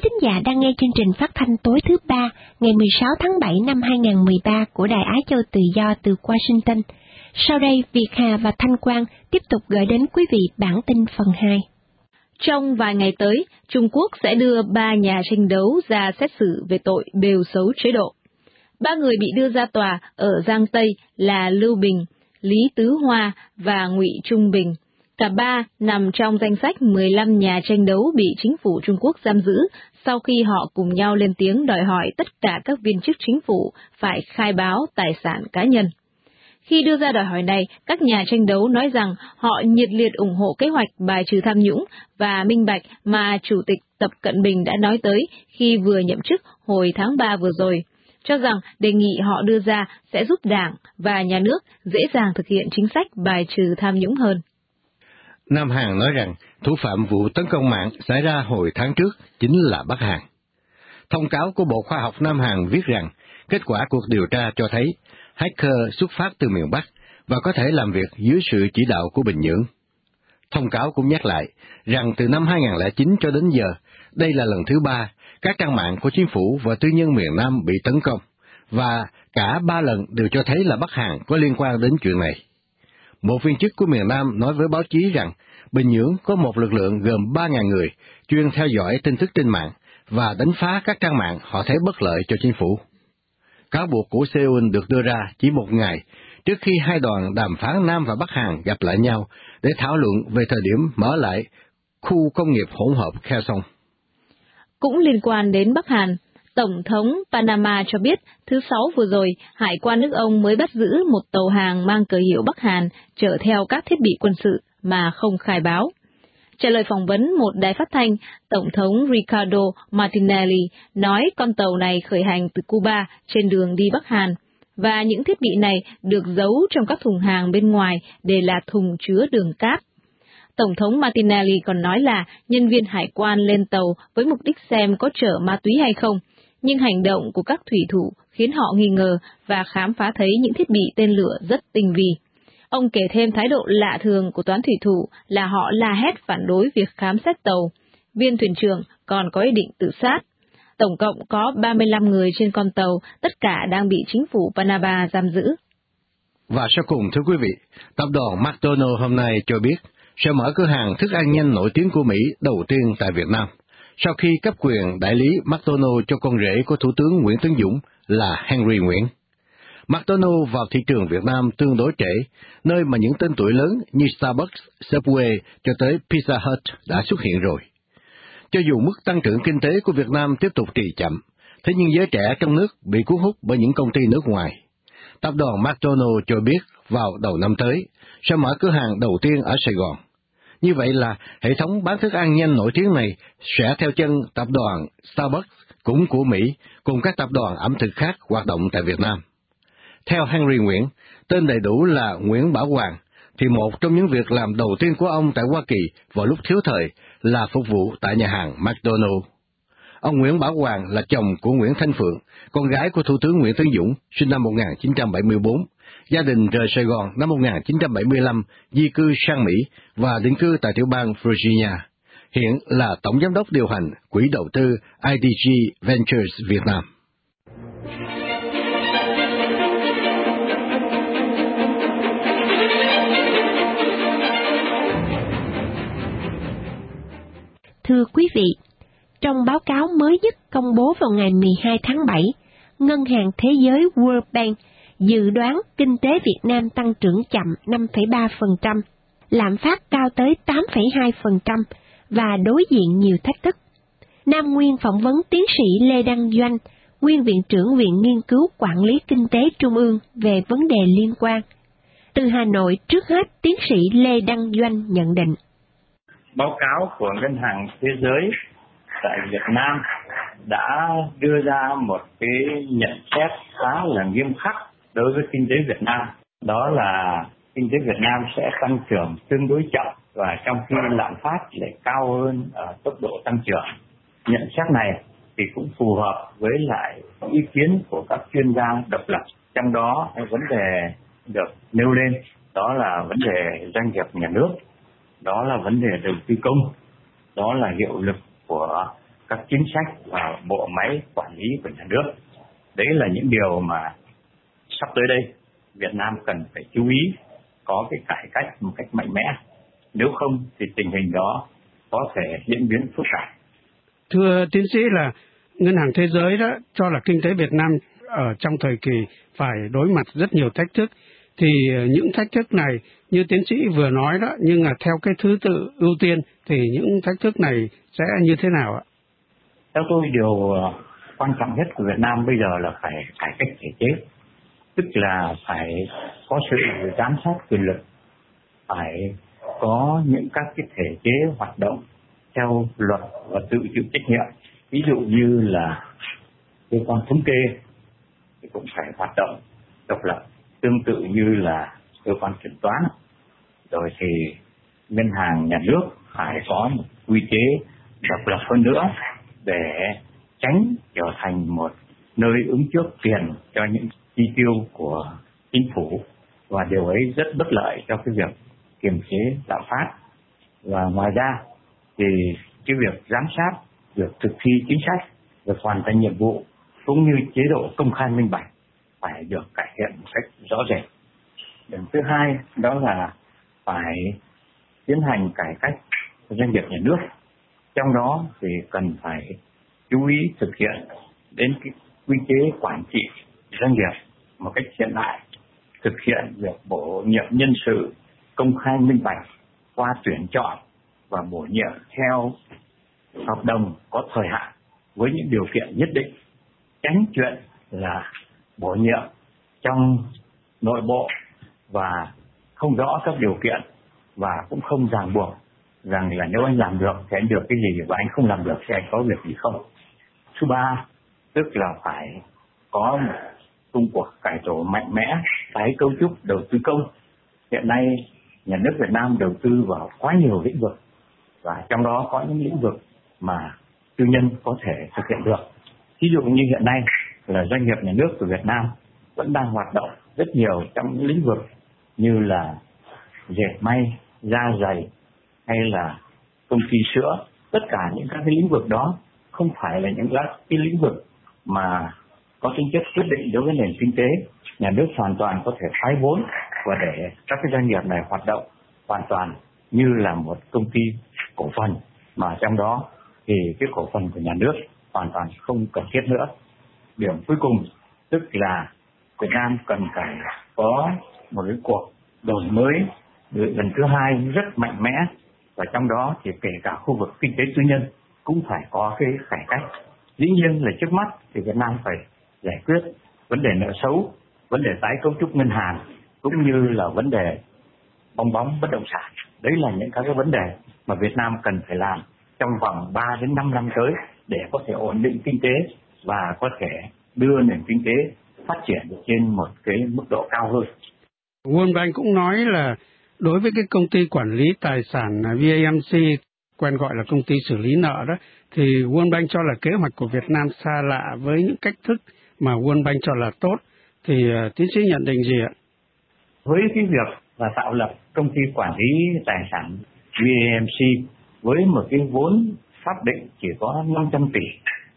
thính giả đang nghe chương trình phát thanh tối thứ ba, ngày mười sáu tháng bảy năm hai nghìn không trăm mười ba của Đài Á Châu Tự Do từ Washington. Sau đây, Việt Hà và Thanh Quang tiếp tục gửi đến quý vị bản tin phần hai. Trong vài ngày tới, Trung Quốc sẽ đưa ba nhà tranh đấu ra xét xử về tội bêu xấu chế độ. Ba người bị đưa ra tòa ở Giang Tây là Lưu Bình, Lý Tứ Hoa và Ngụy Trung Bình. Cả ba nằm trong danh sách mười lăm nhà tranh đấu bị chính phủ Trung Quốc giam giữ sau khi họ cùng nhau lên tiếng đòi hỏi tất cả các viên chức chính phủ phải khai báo tài sản cá nhân. Khi đưa ra đòi hỏi này, các nhà tranh đấu nói rằng họ nhiệt liệt ủng hộ kế hoạch bài trừ tham nhũng và minh bạch mà Chủ tịch Tập Cận Bình đã nói tới khi vừa nhậm chức hồi tháng ba vừa rồi, cho rằng đề nghị họ đưa ra sẽ giúp Đảng và nhà nước dễ dàng thực hiện chính sách bài trừ tham nhũng hơn. Nam Hàn nói rằng thủ phạm vụ tấn công mạng xảy ra hồi tháng trước chính là Bắc Hàn. Thông cáo của Bộ Khoa học Nam Hàn viết rằng kết quả cuộc điều tra cho thấy hacker xuất phát từ miền Bắc và có thể làm việc dưới sự chỉ đạo của Bình Nhưỡng. Thông cáo cũng nhắc lại rằng từ năm hai nghìn không trăm lẻ chín cho đến giờ, đây là lần thứ ba các trang mạng của chính phủ và tư nhân miền Nam bị tấn công, và cả ba lần đều cho thấy là Bắc Hàn có liên quan đến chuyện này. Một viên chức của miền Nam nói với báo chí rằng Bình Nhưỡng có một lực lượng gồm ba nghìn người chuyên theo dõi tin tức trên mạng và đánh phá các trang mạng họ thấy bất lợi cho chính phủ. Cáo buộc của Seoul được đưa ra chỉ một ngày trước khi hai đoàn đàm phán Nam và Bắc Hàn gặp lại nhau để thảo luận về thời điểm mở lại khu công nghiệp hỗn hợp Kherson. Cũng liên quan đến Bắc Hàn, Tổng thống Panama cho biết thứ Sáu vừa rồi, Hải quan nước ông mới bắt giữ một tàu hàng mang cờ hiệu Bắc Hàn chở theo các thiết bị quân sự mà không khai báo. Trả lời phỏng vấn một đài phát thanh, Tổng thống Ricardo Martinelli nói con tàu này khởi hành từ Cuba trên đường đi Bắc Hàn, và những thiết bị này được giấu trong các thùng hàng bên ngoài để là thùng chứa đường cát. Tổng thống Martinelli còn nói là nhân viên hải quan lên tàu với mục đích xem có chở ma túy hay không, nhưng hành động của các thủy thủ khiến họ nghi ngờ và khám phá thấy những thiết bị tên lửa rất tinh vi. Ông kể thêm thái độ lạ thường của toán thủy thủ là họ la hét phản đối việc khám xét tàu. Viên thuyền trưởng còn có ý định tự sát. Tổng cộng có ba mươi lăm người trên con tàu, tất cả đang bị chính phủ Panama giam giữ. Và sau cùng, thưa quý vị, tập đoàn McDonald's hôm nay cho biết sẽ mở cửa hàng thức ăn nhanh nổi tiếng của Mỹ đầu tiên tại Việt Nam, sau khi cấp quyền đại lý McDonald's cho con rể của Thủ tướng Nguyễn Tấn Dũng là Henry Nguyễn. McDonald's vào thị trường Việt Nam tương đối trễ, nơi mà những tên tuổi lớn như Starbucks, Subway cho tới Pizza Hut đã xuất hiện rồi. Cho dù mức tăng trưởng kinh tế của Việt Nam tiếp tục trì chậm, thế nhưng giới trẻ trong nước bị cuốn hút bởi những công ty nước ngoài. Tập đoàn McDonald's cho biết vào đầu năm tới sẽ mở cửa hàng đầu tiên ở Sài Gòn. Như vậy là hệ thống bán thức ăn nhanh nổi tiếng này sẽ theo chân tập đoàn Starbucks cũng của Mỹ cùng các tập đoàn ẩm thực khác hoạt động tại Việt Nam. Theo Henry Nguyễn, tên đầy đủ là Nguyễn Bảo Hoàng, thì một trong những việc làm đầu tiên của ông tại Hoa Kỳ vào lúc thiếu thời là phục vụ tại nhà hàng McDonald's. Ông Nguyễn Bảo Hoàng là chồng của Nguyễn Thanh Phượng, con gái của Thủ tướng Nguyễn Tấn Dũng, sinh năm một nghìn chín trăm bảy mươi tư. Gia đình rời Sài Gòn năm một nghìn chín trăm bảy mươi lăm, di cư sang Mỹ và định cư tại tiểu bang Virginia. Hiện là tổng giám đốc điều hành quỹ đầu tư I D G Ventures Việt Nam. Thưa quý vị, trong báo cáo mới nhất công bố vào ngày mười hai tháng bảy, Ngân hàng Thế giới World Bank dự đoán kinh tế Việt Nam tăng trưởng chậm năm phẩy ba phần trăm, lạm phát cao tới tám phẩy hai phần trăm và đối diện nhiều thách thức. Nam Nguyên phỏng vấn tiến sĩ Lê Đăng Doanh, nguyên Viện trưởng Viện Nghiên cứu Quản lý Kinh tế Trung ương về vấn đề liên quan. Từ Hà Nội, trước hết tiến sĩ Lê Đăng Doanh nhận định. Báo cáo của Ngân hàng Thế giới tại Việt Nam đã đưa ra một cái nhận xét khá là nghiêm khắc đối với kinh tế Việt Nam. Đó là kinh tế Việt Nam sẽ tăng trưởng tương đối chậm và trong khi lạm phát lại cao hơn ở tốc độ tăng trưởng. Nhận xét này thì cũng phù hợp với lại ý kiến của các chuyên gia độc lập. Trong đó vấn đề được nêu lên đó là vấn đề doanh nghiệp nhà nước, đó là vấn đề đầu tư công, đó là hiệu lực của các chính sách và bộ máy quản lý của nhà nước. Đấy là những điều mà sắp tới đây Việt Nam cần phải chú ý, có cái cải cách một cách mạnh mẽ. Nếu không thì tình hình đó có thể diễn biến phức tạp. Thưa tiến sĩ, là Ngân hàng Thế giới đó cho là kinh tế Việt Nam ở trong thời kỳ phải đối mặt rất nhiều thách thức, thì những thách thức này như tiến sĩ vừa nói đó, nhưng là theo cái thứ tự ưu tiên thì những thách thức này sẽ như thế nào ạ? Theo tôi, điều quan trọng nhất của Việt Nam bây giờ là phải cải cách thể chế, tức là phải có sự giám sát quyền lực, phải có những các cái thể chế hoạt động theo luật và tự chịu trách nhiệm. Ví dụ như là cơ quan thống kê thì cũng phải hoạt động độc lập, tương tự như là cơ quan kiểm toán. Rồi thì ngân hàng nhà nước phải có một quy chế độc lập hơn nữa để tránh trở thành một nơi ứng trước tiền cho những chi tiêu của chính phủ, và điều ấy rất bất lợi cho cái việc kiềm chế lạm phát. Và ngoài ra thì cái việc giám sát, việc thực thi chính sách, việc hoàn thành nhiệm vụ cũng như chế độ công khai minh bạch phải được cải thiện một cách rõ rệt. Điểm thứ hai đó là phải tiến hành cải cách doanh nghiệp nhà nước. Trong đó thì cần phải chú ý thực hiện đến cái quy chế quản trị doanh nghiệp một cách hiện đại, thực hiện việc bổ nhiệm nhân sự công khai minh bạch qua tuyển chọn và bổ nhiệm theo hợp đồng có thời hạn với những điều kiện nhất định, tránh chuyện là bổ nhiệm trong nội bộ và không rõ các điều kiện và cũng không ràng buộc rằng là nếu anh làm được thì anh được cái gì và anh không làm được thì anh có việc gì không. Thứ ba, tức là phải có một công cuộc cải tổ mạnh mẽ tái cấu trúc đầu tư công. Hiện nay nhà nước Việt Nam đầu tư vào quá nhiều lĩnh vực, và trong đó có những lĩnh vực mà tư nhân có thể thực hiện được. Ví dụ như hiện nay là doanh nghiệp nhà nước của Việt Nam vẫn đang hoạt động rất nhiều trong những lĩnh vực như là dệt may, da giày hay là công ty sữa. Tất cả những các cái lĩnh vực đó không phải là những các cái lĩnh vực mà có tính chất quyết định đối với nền kinh tế. Nhà nước hoàn toàn có thể thoái vốn và để các cái doanh nghiệp này hoạt động hoàn toàn như là một công ty cổ phần, mà trong đó thì cái cổ phần của nhà nước hoàn toàn không cần thiết nữa. Điểm cuối cùng tức là Việt Nam cần phải có một cái cuộc đổi mới lần thứ hai rất mạnh mẽ, và trong đó thì kể cả khu vực kinh tế tư nhân cũng phải có cái cải cách. Dĩ nhiên là trước mắt thì Việt Nam phải giải quyết vấn đề nợ xấu, vấn đề tái cấu trúc ngân hàng cũng như là vấn đề bong bóng bất động sản. Đấy là những các cái vấn đề mà Việt Nam cần phải làm trong vòng ba đến năm năm tới để có thể ổn định kinh tế và có thể đưa nền kinh tế phát triển trên một cái mức độ cao hơn. World Bank cũng nói là đối với cái công ty quản lý tài sản vê a em xê, quen gọi là công ty xử lý nợ đó, thì World Bank cho là kế hoạch của Việt Nam xa lạ với những cách thức mà World Bank cho là tốt. Thì uh, tiến sĩ nhận định gì ạ? Với cái việc là tạo lập công ty quản lý tài sản vê a em xê với một cái vốn pháp định chỉ có năm trăm tỷ,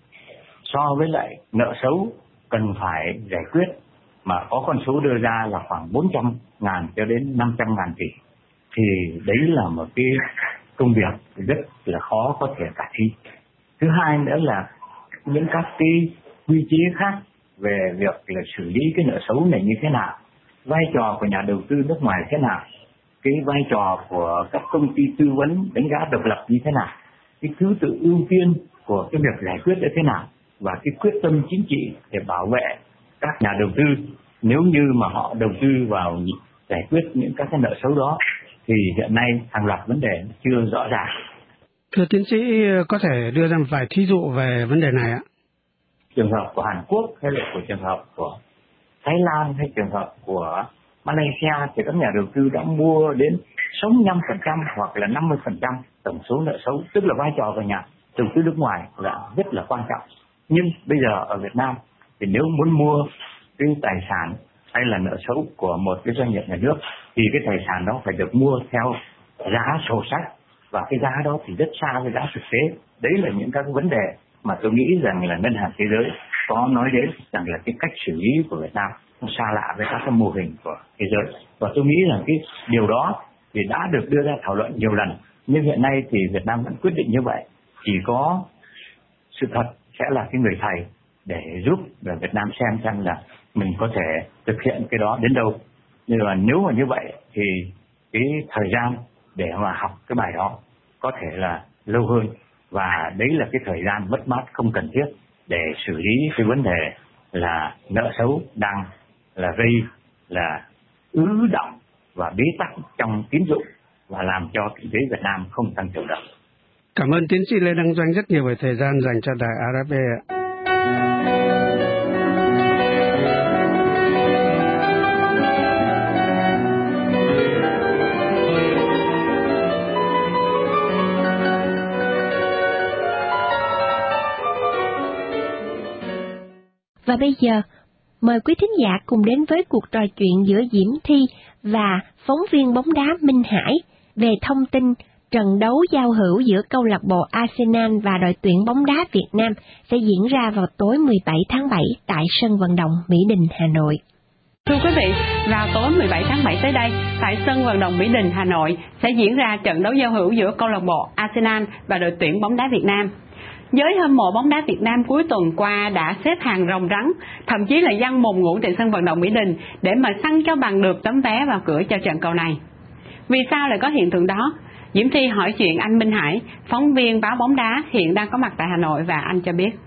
so với lại nợ xấu cần phải giải quyết mà có con số đưa ra là khoảng bốn trăm ngàn cho đến năm trăm ngàn tỷ, thì đấy là một cái công việc rất là khó có thể khả thi. Thứ hai nữa là những các cái quy chế khác về việc là xử lý cái nợ xấu này như thế nào, vai trò của nhà đầu tư nước ngoài thế nào, cái vai trò của các công ty tư vấn đánh giá độc lập như thế nào, cái thứ tự ưu tiên của cái việc giải quyết như thế nào, và cái quyết tâm chính trị để bảo vệ các nhà đầu tư nếu như mà họ đầu tư vào giải quyết những các cái nợ xấu đó, thì hiện nay hàng loạt vấn đề chưa rõ ràng. Thưa tiến sĩ, có thể đưa ra một vài thí dụ về vấn đề này ạ? Trường hợp của Hàn Quốc hay là của trường hợp của Thái Lan hay trường hợp của Malaysia thì các nhà đầu tư đã mua đến sáu mươi lăm phần trăm hoặc là năm mươi phần trăm tổng số nợ xấu, tức là vai trò của nhà đầu tư nước ngoài là rất là quan trọng. Nhưng bây giờ ở Việt Nam thì nếu muốn mua cái tài sản hay là nợ xấu của một cái doanh nghiệp nhà nước thì cái tài sản đó phải được mua theo giá sổ sách và cái giá đó thì rất xa với giá thực tế. Đấy là những các vấn đề mà tôi nghĩ rằng là Ngân hàng Thế giới có nói đến rằng là cái cách xử lý của Việt Nam nó xa lạ với các cái mô hình của thế giới. Và tôi nghĩ rằng cái điều đó thì đã được đưa ra thảo luận nhiều lần, nhưng hiện nay thì Việt Nam vẫn quyết định như vậy. Chỉ có sự thật sẽ là cái người thầy để giúp Việt Nam xem xem là mình có thể thực hiện cái đó đến đâu. Nhưng mà nếu mà như vậy thì cái thời gian để mà học cái bài đó có thể là lâu hơn, và đấy là cái thời gian mất mát không cần thiết để xử lý cái vấn đề là nợ xấu đang là gây là ứ động và bế tắc trong tín dụng và làm cho kinh tế Việt Nam không tăng trưởng được. Cảm ơn tiến sĩ Lê Đăng Doanh rất nhiều về thời gian dành cho Đài a rờ ép ạ. Và bây giờ, mời quý thính giả cùng đến với cuộc trò chuyện giữa Diễm Thi và phóng viên bóng đá Minh Hải về thông tin trận đấu giao hữu giữa câu lạc bộ Arsenal và đội tuyển bóng đá Việt Nam sẽ diễn ra vào tối mười bảy tháng bảy tại sân vận động Mỹ Đình, Hà Nội. Thưa quý vị, vào tối mười bảy tháng bảy tới đây, tại sân vận động Mỹ Đình, Hà Nội sẽ diễn ra trận đấu giao hữu giữa câu lạc bộ Arsenal và đội tuyển bóng đá Việt Nam. Giới hâm mộ bóng đá Việt Nam cuối tuần qua đã xếp hàng ròng rắn, thậm chí là giăng mồm ngủ tại sân vận động Mỹ Đình để mà săn cho bằng được tấm vé vào cửa cho trận cầu này. Vì sao lại có hiện tượng đó? Diễm Thi hỏi chuyện anh Minh Hải, phóng viên báo bóng đá hiện đang có mặt tại Hà Nội, và anh cho biết.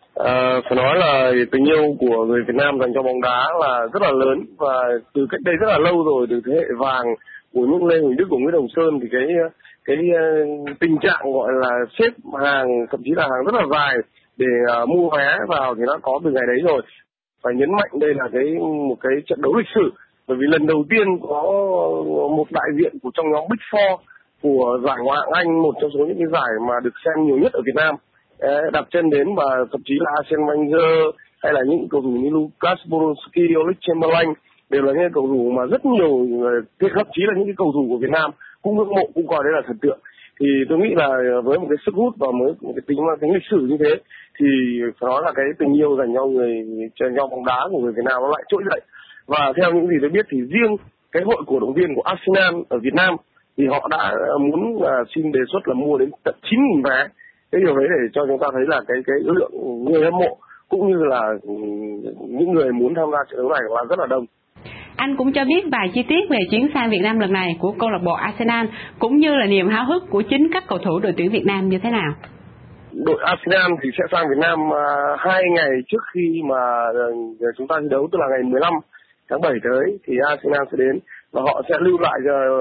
À, phải nói là tình yêu của người Việt Nam dành cho bóng đá là rất là lớn, và từ cách đây rất là lâu rồi, từ thế hệ vàng của những Lê Huỳnh Đức, của Nguyễn Đồng Sơn, thì cái cái uh, tình trạng gọi là xếp hàng, thậm chí là hàng rất là dài để uh, mua vé vào thì nó có từ ngày đấy rồi. Phải nhấn mạnh đây là cái một cái trận đấu lịch sử, bởi vì lần đầu tiên có một đại diện của trong nhóm Big Four của giải Ngoại hạng Anh, một trong số những cái giải mà được xem nhiều nhất ở Việt Nam, đặt chân đến, và thậm chí là Arsene Wenger hay là những cầu thủ như Lucas Podolski, Oleg Chamberlain đều là những cầu thủ mà rất nhiều, thậm chí là những cái cầu thủ của Việt Nam cũng ngưỡng mộ, cũng coi đấy là thần tượng. Thì tôi nghĩ là với một cái sức hút và với một cái tính tính lịch sử như thế, thì phải nói là cái tình yêu dành cho người cho nhau bóng đá của người Việt Nam nó lại trỗi dậy. Và theo những gì tôi biết thì riêng cái hội cổ động viên của Arsenal ở Việt Nam thì họ đã muốn uh, xin đề xuất là mua đến tận chín nghìn vé. Cái điều đấy để cho chúng ta thấy là cái cái lượng người hâm mộ cũng như là những người muốn tham gia trận đấu này là rất là đông. Anh cũng cho biết vài chi tiết về chuyến sang Việt Nam lần này của câu lạc bộ Arsenal, cũng như là niềm háo hức của chính các cầu thủ đội tuyển Việt Nam như thế nào. Đội Arsenal thì sẽ sang Việt Nam uh, hai ngày trước khi mà uh, chúng ta thi đấu, tức là ngày mười lăm tháng bảy tới thì Arsenal sẽ đến, và họ sẽ lưu lại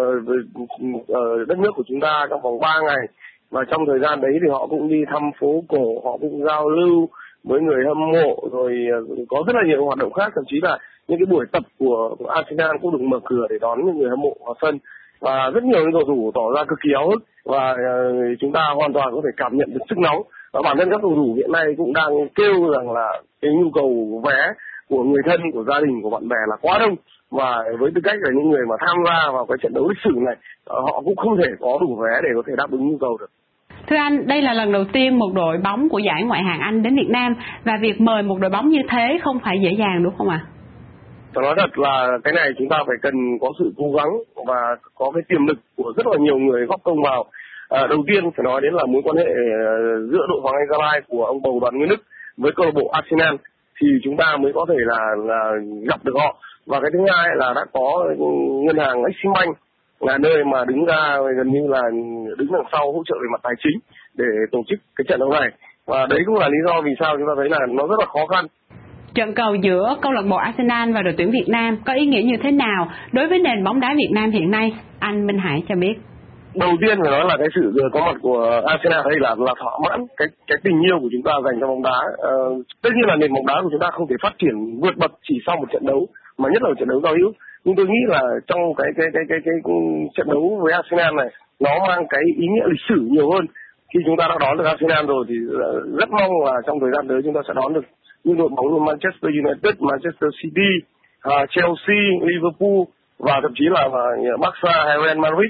ở uh, đất nước của chúng ta trong vòng ba ngày. Và trong thời gian đấy thì họ cũng đi thăm phố cổ, họ cũng giao lưu với người hâm mộ, rồi có rất là nhiều hoạt động khác, thậm chí là những cái buổi tập của Arsenal cũng được mở cửa để đón những người hâm mộ vào sân. Và rất nhiều những cầu thủ tỏ ra cực kỳ háo hức, và uh, chúng ta hoàn toàn có thể cảm nhận được sức nóng. Và bản thân các cầu thủ hiện nay cũng đang kêu rằng là cái nhu cầu vé của người thân, của gia đình, của bạn bè là quá đông. Và với tư cách là những người mà tham gia vào cái trận đấu lịch sử này, họ cũng không thể có đủ vé để có thể đáp ứng nhu cầu được. Thưa anh, đây là lần đầu tiên một đội bóng của giải Ngoại hạng Anh đến Việt Nam, và việc mời một đội bóng như thế không phải dễ dàng, đúng không ạ? À? Tôi nói thật là cái này chúng ta phải cần có sự cố gắng và có cái tiềm lực của rất là nhiều người góp công vào. À, đầu tiên phải nói đến là mối quan hệ giữa đội Hoàng Anh Gia Lai của ông Bầu Đoàn Nguyên Đức với câu lạc bộ Arsenal, thì chúng ta mới có thể là, là gặp được họ. Và cái thứ hai là đã có ngân hàng Eximbank là nơi mà đứng ra gần như là đứng đằng sau hỗ trợ về mặt tài chính để tổ chức cái trận đấu này. Và đấy cũng là lý do vì sao chúng ta thấy là nó rất là khó khăn. Trận cầu giữa câu lạc bộ Arsenal và đội tuyển Việt Nam có ý nghĩa như thế nào đối với nền bóng đá Việt Nam hiện nay? Anh Minh Hải cho biết. Đầu tiên phải nói là cái sự có mặt của Arsenal đây là là thỏa mãn cái cái tình yêu của chúng ta dành cho bóng đá. Uh, tất nhiên là nền bóng đá của chúng ta không thể phát triển vượt bậc chỉ sau một trận đấu, mà nhất là một trận đấu giao hữu. Nhưng tôi nghĩ là trong cái cái cái cái cái, cái trận đấu với Arsenal này, nó mang cái ý nghĩa lịch sử nhiều hơn. Khi chúng ta đã đón được Arsenal rồi thì rất mong là trong thời gian tới chúng ta sẽ đón được những đội bóng như Manchester United, Manchester City, uh, Chelsea, Liverpool và thậm chí là uh, Barca hay Real Madrid.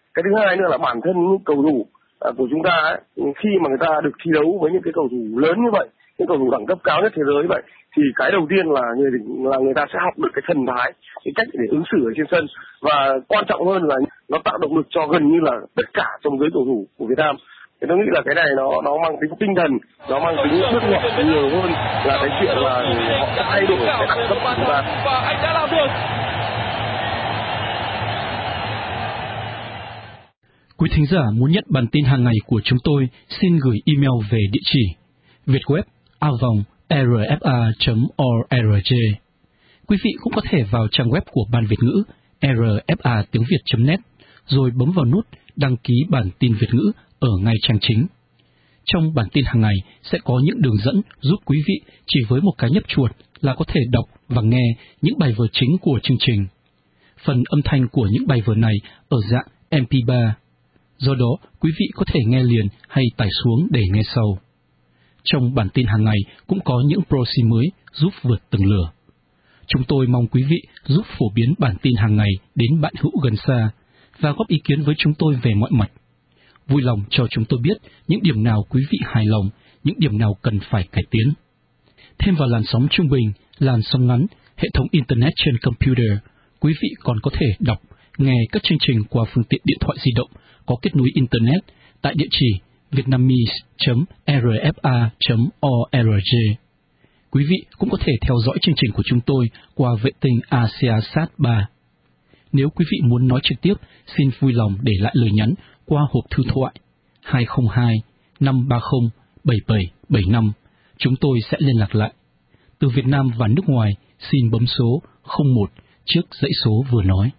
Cái thứ hai nữa là bản thân những cầu thủ uh, của chúng ta ấy, khi mà người ta được thi đấu với những cái cầu thủ lớn như vậy, những cầu thủ đẳng cấp cao nhất thế giới vậy, thì cái đầu tiên là người là người ta sẽ học được cái thần thái, cái cách để ứng xử ở trên sân, và quan trọng hơn là nó tạo động lực cho gần như là tất cả trong giới cầu thủ của Việt Nam. Thì tôi nghĩ là cái này nó nó mang tính tinh thần, nó mang tính bước ngoặt nhiều hơn là cái chuyện là họ sẽ thay đổi cái đẳng cấp của chúng ta. Và anh đã làm được. Quý thính giả muốn nhận bản tin hàng ngày của chúng tôi, xin gửi email về địa chỉ vietweb a vòng r f a chấm org. Quý vị cũng có thể vào trang web của Ban Việt ngữ r f a tiếng việt chấm net rồi bấm vào nút đăng ký bản tin Việt ngữ ở ngay trang chính. Trong bản tin hàng ngày sẽ có những đường dẫn giúp quý vị chỉ với một cái nhấp chuột là có thể đọc và nghe những bài vở chính của chương trình. Phần âm thanh của những bài vở này ở dạng em pê ba. Do đó, quý vị có thể nghe liền hay tải xuống để nghe sau. Trong bản tin hàng ngày cũng có những proxy mới giúp vượt tầng lửa. Chúng tôi mong quý vị giúp phổ biến bản tin hàng ngày đến bạn hữu gần xa và góp ý kiến với chúng tôi về mọi mặt. Vui lòng cho chúng tôi biết những điểm nào quý vị hài lòng, những điểm nào cần phải cải tiến. Thêm vào làn sóng trung bình, làn sóng ngắn, hệ thống Internet trên computer, quý vị còn có thể đọc, nghe các chương trình qua phương tiện điện thoại di động có kết nối Internet tại địa chỉ vietnamese chấm r f a chấm org. Quý vị cũng có thể theo dõi chương trình của chúng tôi qua vệ tinh ASEASat ba. Nếu quý vị muốn nói trực tiếp, xin vui lòng để lại lời nhắn qua hộp thư thoại hai không hai năm ba không bảy bảy bảy năm. Chúng tôi sẽ liên lạc lại. Từ Việt Nam và nước ngoài, xin bấm số không một trước dãy số vừa nói.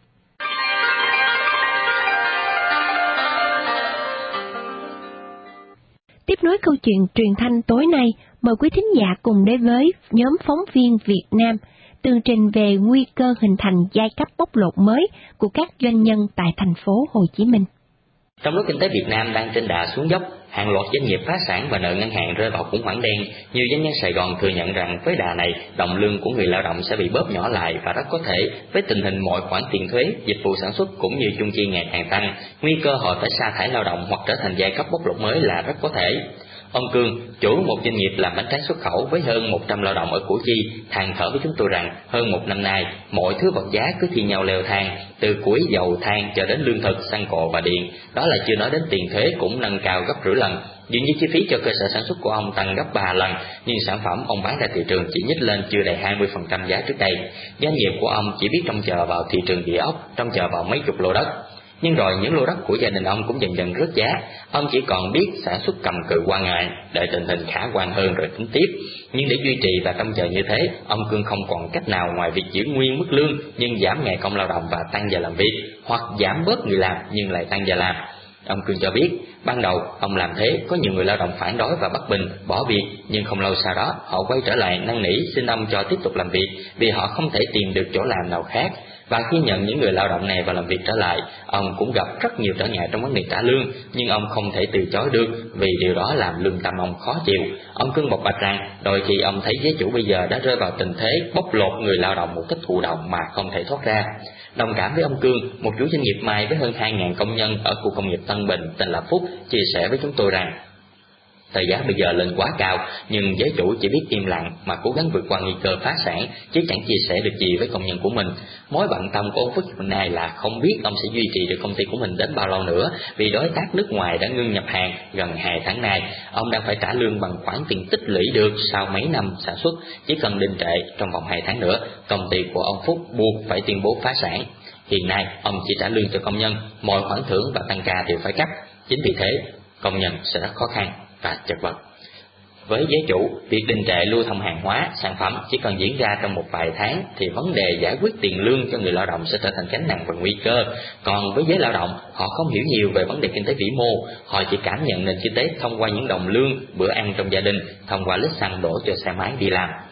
Tiếp nối câu chuyện truyền thanh tối nay, mời quý thính giả cùng đến với nhóm phóng viên Việt Nam tường trình về nguy cơ hình thành giai cấp bóc lột mới của các doanh nhân tại thành phố Hồ Chí Minh. Trong lúc kinh tế Việt Nam đang trên đà xuống dốc, hàng loạt doanh nghiệp phá sản và nợ ngân hàng rơi vào khủng hoảng đen, nhiều doanh nhân Sài Gòn thừa nhận rằng với đà này, đồng lương của người lao động sẽ bị bóp nhỏ lại và rất có thể với tình hình mọi khoản tiền thuế, dịch vụ sản xuất cũng như chung chi ngày càng tăng, nguy cơ họ phải sa thải lao động hoặc trở thành giai cấp bóc lột mới là rất có thể. Ông Cương, chủ một doanh nghiệp làm bánh tráng xuất khẩu với hơn một trăm lao động ở Củ Chi, than thở với chúng tôi rằng hơn một năm nay, mọi thứ vật giá cứ thi nhau leo thang, từ củi, dầu, than cho đến lương thực, xăng cộ và điện. Đó là chưa nói đến tiền thuế cũng nâng cao gấp rưỡi lần. Dường như chi phí cho cơ sở sản xuất của ông tăng gấp ba lần, nhưng sản phẩm ông bán ra thị trường chỉ nhích lên chưa đầy hai mươi phần trăm giá trước đây. Doanh nghiệp của ông chỉ biết trông chờ vào thị trường địa ốc, trông chờ vào mấy chục lô đất. Nhưng rồi những lô đất của gia đình ông cũng dần dần rớt giá, ông chỉ còn biết sản xuất cầm cự qua ngày, đợi tình hình khả quan hơn rồi tính tiếp. Nhưng để duy trì và trông chờ như thế, ông Cương không còn cách nào ngoài việc giữ nguyên mức lương nhưng giảm ngày công lao động và tăng giờ làm việc, hoặc giảm bớt người làm nhưng lại tăng giờ làm. Ông Cương cho biết, ban đầu ông làm thế, có nhiều người lao động phản đối và bất bình, bỏ việc, nhưng không lâu sau đó họ quay trở lại năn nỉ xin ông cho tiếp tục làm việc vì họ không thể tìm được chỗ làm nào khác. Và khi nhận những người lao động này vào làm việc trở lại, ông cũng gặp rất nhiều trở ngại trong vấn đề trả lương, nhưng ông không thể từ chối được vì điều đó làm lương tâm ông khó chịu. Ông Cương bộc bạch rằng đôi khi ông thấy giới chủ bây giờ đã rơi vào tình thế bóc lột người lao động một cách thụ động mà không thể thoát ra. Đồng cảm với ông Cương, một chủ doanh nghiệp may với hơn hai nghìn công nhân ở khu công nghiệp Tân Bình tên là Phúc chia sẻ với chúng tôi rằng thời giá bây giờ lên quá cao, nhưng giới chủ chỉ biết im lặng mà cố gắng vượt qua nguy cơ phá sản, chứ chẳng chia sẻ được gì với công nhân của mình. Mối bận tâm của ông Phúc hôm nay là không biết ông sẽ duy trì được công ty của mình đến bao lâu nữa, vì đối tác nước ngoài đã ngưng nhập hàng gần hai tháng nay. Ông đang phải trả lương bằng khoản tiền tích lũy được sau mấy năm sản xuất, chỉ cần đình trệ trong vòng hai tháng nữa, công ty của ông Phúc buộc phải tuyên bố phá sản. Hiện nay, ông chỉ trả lương cho công nhân, mọi khoản thưởng và tăng ca đều phải cắt. Chính vì thế, công nhân sẽ rất khó khăn và chật vật. Với giới chủ, việc đình trệ lưu thông hàng hóa, sản phẩm chỉ cần diễn ra trong một vài tháng thì vấn đề giải quyết tiền lương cho người lao động sẽ trở thành gánh nặng và nguy cơ. Còn với giới lao động, họ không hiểu nhiều về vấn đề kinh tế vĩ mô, họ chỉ cảm nhận nền kinh tế thông qua những đồng lương, bữa ăn trong gia đình, thông qua lít xăng đổ cho xe máy đi làm.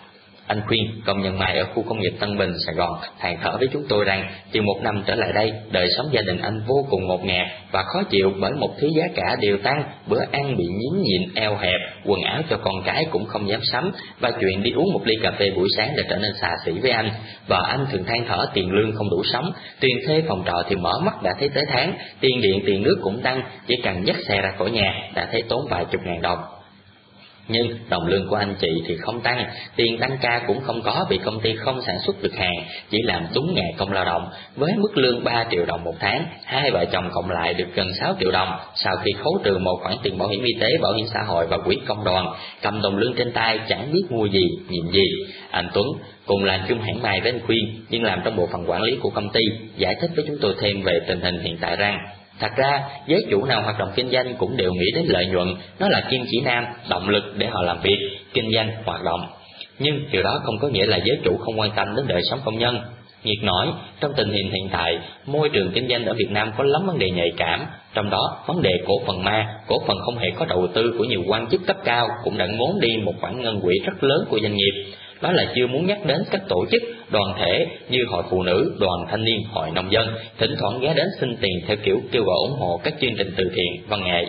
Anh khuyên công nhân may ở khu công nghiệp Tân Bình, Sài Gòn than thở với chúng tôi rằng chừng một năm trở lại đây, đời sống gia đình anh vô cùng ngột ngạt và khó chịu bởi một thứ giá cả đều tăng, bữa ăn bị nhím nhịn eo hẹp, quần áo cho con cái cũng không dám sắm, và chuyện đi uống một ly cà phê buổi sáng đã trở nên xa xỉ với anh. Vợ anh thường than thở tiền lương không đủ sống, tiền thuê phòng trọ thì mở mắt đã thấy tới tháng, tiền điện tiền nước cũng tăng, chỉ cần dắt xe ra khỏi nhà đã thấy tốn vài chục ngàn đồng. Nhưng đồng lương của anh chị thì không tăng, tiền tăng ca cũng không có vì công ty không sản xuất được hàng, chỉ làm túng ngày công lao động. Với mức lương ba triệu đồng một tháng, hai vợ chồng cộng lại được gần sáu triệu đồng, sau khi khấu trừ một khoản tiền bảo hiểm y tế, bảo hiểm xã hội và quỹ công đoàn, cầm đồng lương trên tay chẳng biết mua gì, nhìn gì. Anh Tuấn cùng làm chung hãng may với anh Khuyên, nhưng làm trong bộ phận quản lý của công ty, giải thích với chúng tôi thêm về tình hình hiện tại rằng thật ra, giới chủ nào hoạt động kinh doanh cũng đều nghĩ đến lợi nhuận, nó là kim chỉ nam, động lực để họ làm việc, kinh doanh, hoạt động. Nhưng điều đó không có nghĩa là giới chủ không quan tâm đến đời sống công nhân. Nghiệt nói, trong tình hình hiện tại, môi trường kinh doanh ở Việt Nam có lắm vấn đề nhạy cảm, trong đó vấn đề cổ phần ma, cổ phần không hề có đầu tư của nhiều quan chức cấp cao cũng đã ngốn đi một khoản ngân quỹ rất lớn của doanh nghiệp. Đó là chưa muốn nhắc đến các tổ chức, đoàn thể như hội phụ nữ, đoàn thanh niên, hội nông dân, thỉnh thoảng ghé đến xin tiền theo kiểu kêu gọi ủng hộ các chương trình từ thiện, văn nghệ.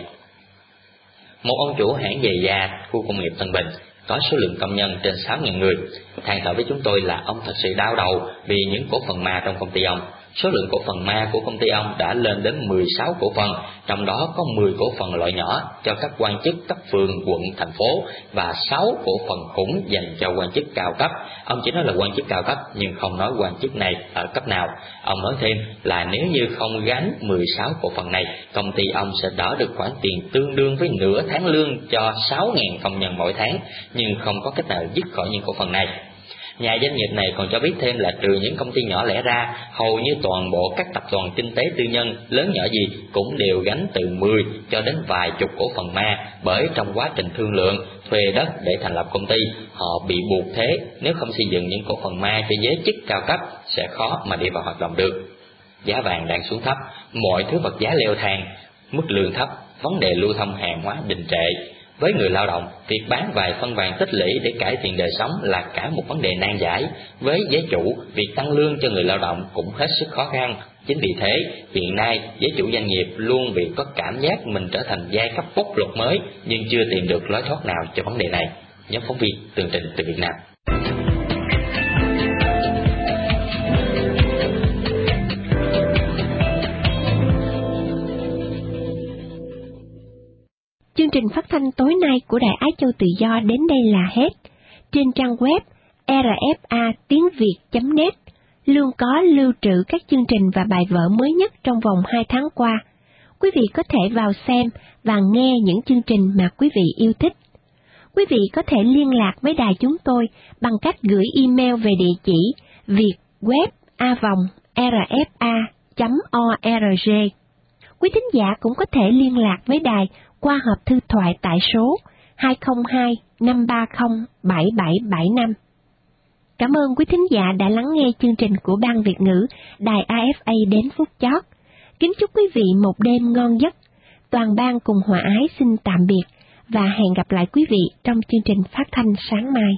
Một ông chủ hãng giày da khu công nghiệp Tân Bình có số lượng công nhân trên sáu nghìn người, than thở với chúng tôi là ông thật sự đau đầu vì những cổ phần ma trong công ty ông. Số lượng cổ phần ma của công ty ông đã lên đến mười sáu cổ phần, trong đó có mười cổ phần loại nhỏ cho các quan chức cấp phường, quận, thành phố và sáu cổ phần khủng dành cho quan chức cao cấp. Ông chỉ nói là quan chức cao cấp nhưng không nói quan chức này ở cấp nào. Ông nói thêm là nếu như không gánh mười sáu cổ phần này, công ty ông sẽ đỡ được khoản tiền tương đương với nửa tháng lương cho sáu nghìn công nhân mỗi tháng, nhưng không có cách nào dứt khỏi những cổ phần này. Nhà doanh nghiệp này còn cho biết thêm là trừ những công ty nhỏ lẻ ra, hầu như toàn bộ các tập đoàn kinh tế tư nhân, lớn nhỏ gì cũng đều gánh từ mười cho đến vài chục cổ phần ma, bởi trong quá trình thương lượng, thuê đất để thành lập công ty, họ bị buộc thế, nếu không xây dựng những cổ phần ma cho giới chức cao cấp, sẽ khó mà đi vào hoạt động được. Giá vàng đang xuống thấp, mọi thứ vật giá leo thang, mức lương thấp, vấn đề lưu thông hàng hóa đình trệ. Với người lao động, việc bán vài phân vàng tích lũy để cải thiện đời sống là cả một vấn đề nan giải. Với giới chủ, việc tăng lương cho người lao động cũng hết sức khó khăn. Chính vì thế, hiện nay, giới chủ doanh nghiệp luôn bị có cảm giác mình trở thành giai cấp bóc lột mới, nhưng chưa tìm được lối thoát nào cho vấn đề này. Nhóm phóng viên tường trình từ Việt Nam. Chương trình phát thanh tối nay của Đài Á Châu Tự Do đến đây là hết. Trên trang web r f a tiếng việt chấm net luôn có lưu trữ các chương trình và bài vở mới nhất trong vòng hai tháng qua. Quý vị có thể vào xem và nghe những chương trình mà quý vị yêu thích. Quý vị có thể liên lạc với đài chúng tôi bằng cách gửi email về địa chỉ vietweb a vòng r f a chấm org. Quý thính giả cũng có thể liên lạc với đài qua hộp thư thoại tại số hai không hai năm ba không bảy bảy bảy năm. Cảm ơn quý thính giả đã lắng nghe chương trình của Ban Việt ngữ Đài a ép a đến phút chót. Kính chúc quý vị một đêm ngon giấc. Toàn ban cùng hòa ái xin tạm biệt và hẹn gặp lại quý vị trong chương trình phát thanh sáng mai.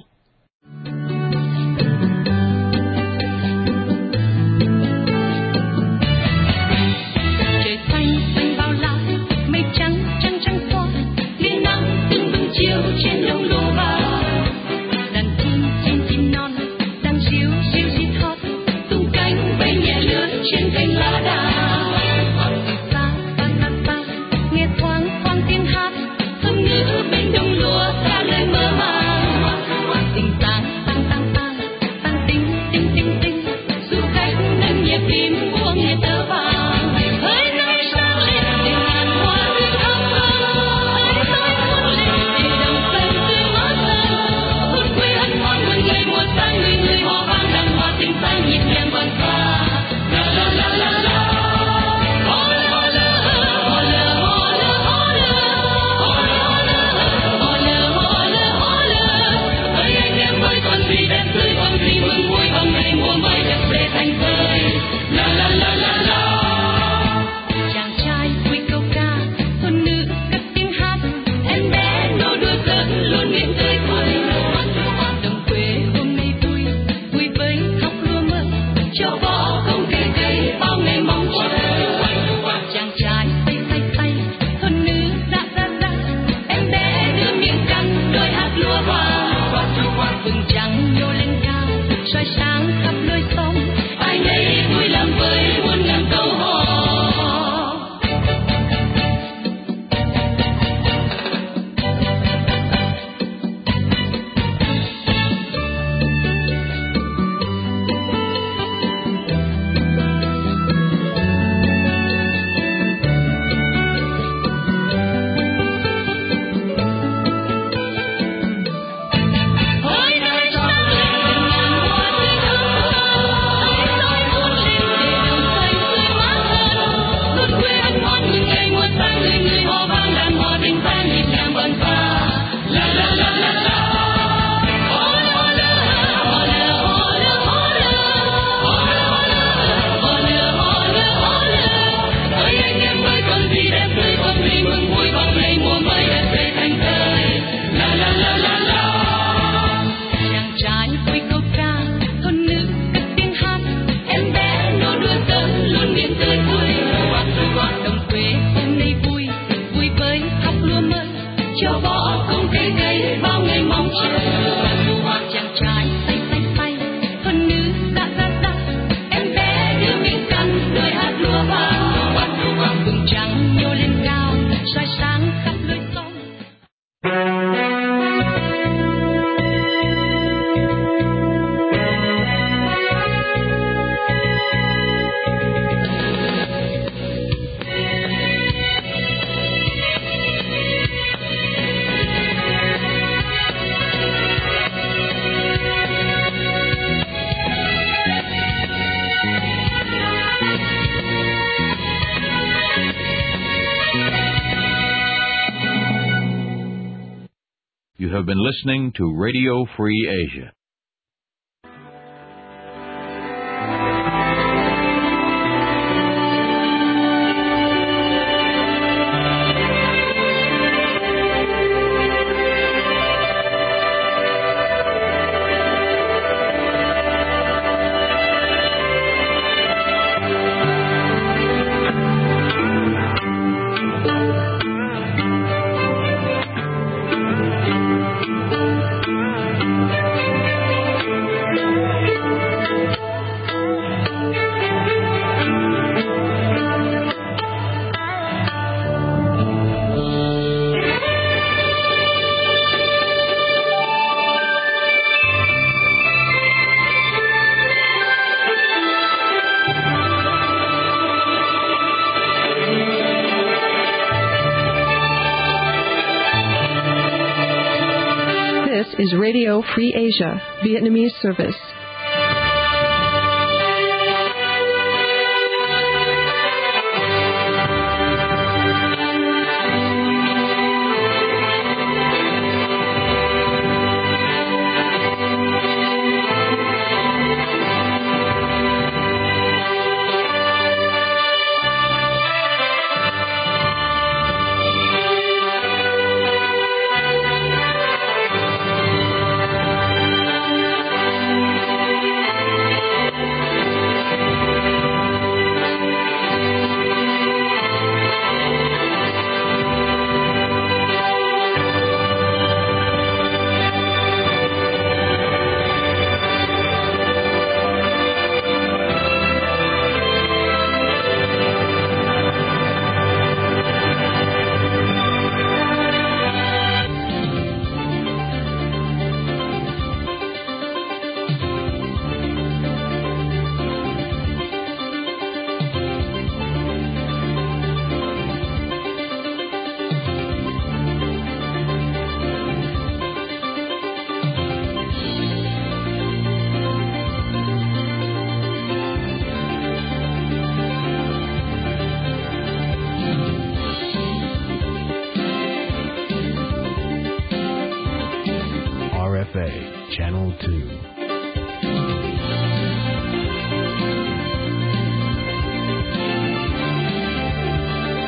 Trời xanh xanh bao la, mây trắng trắng trắng xóa, tia nắng từng bừng chiều trên đồng lúa vàng. Đàn chim chim chim non đang ríu ríu ríu hót, tung cánh bay nhẹ lướt trên cành lá đa. Xa xa xa xa nghe thoáng thoáng tiếng hát, ngôn ngữ bên đồng lúa ta lời mơ màng. Tình sáng sáng have been listening to Radio Free Asia. Is Radio Free Asia, Vietnamese service. R F A Channel two.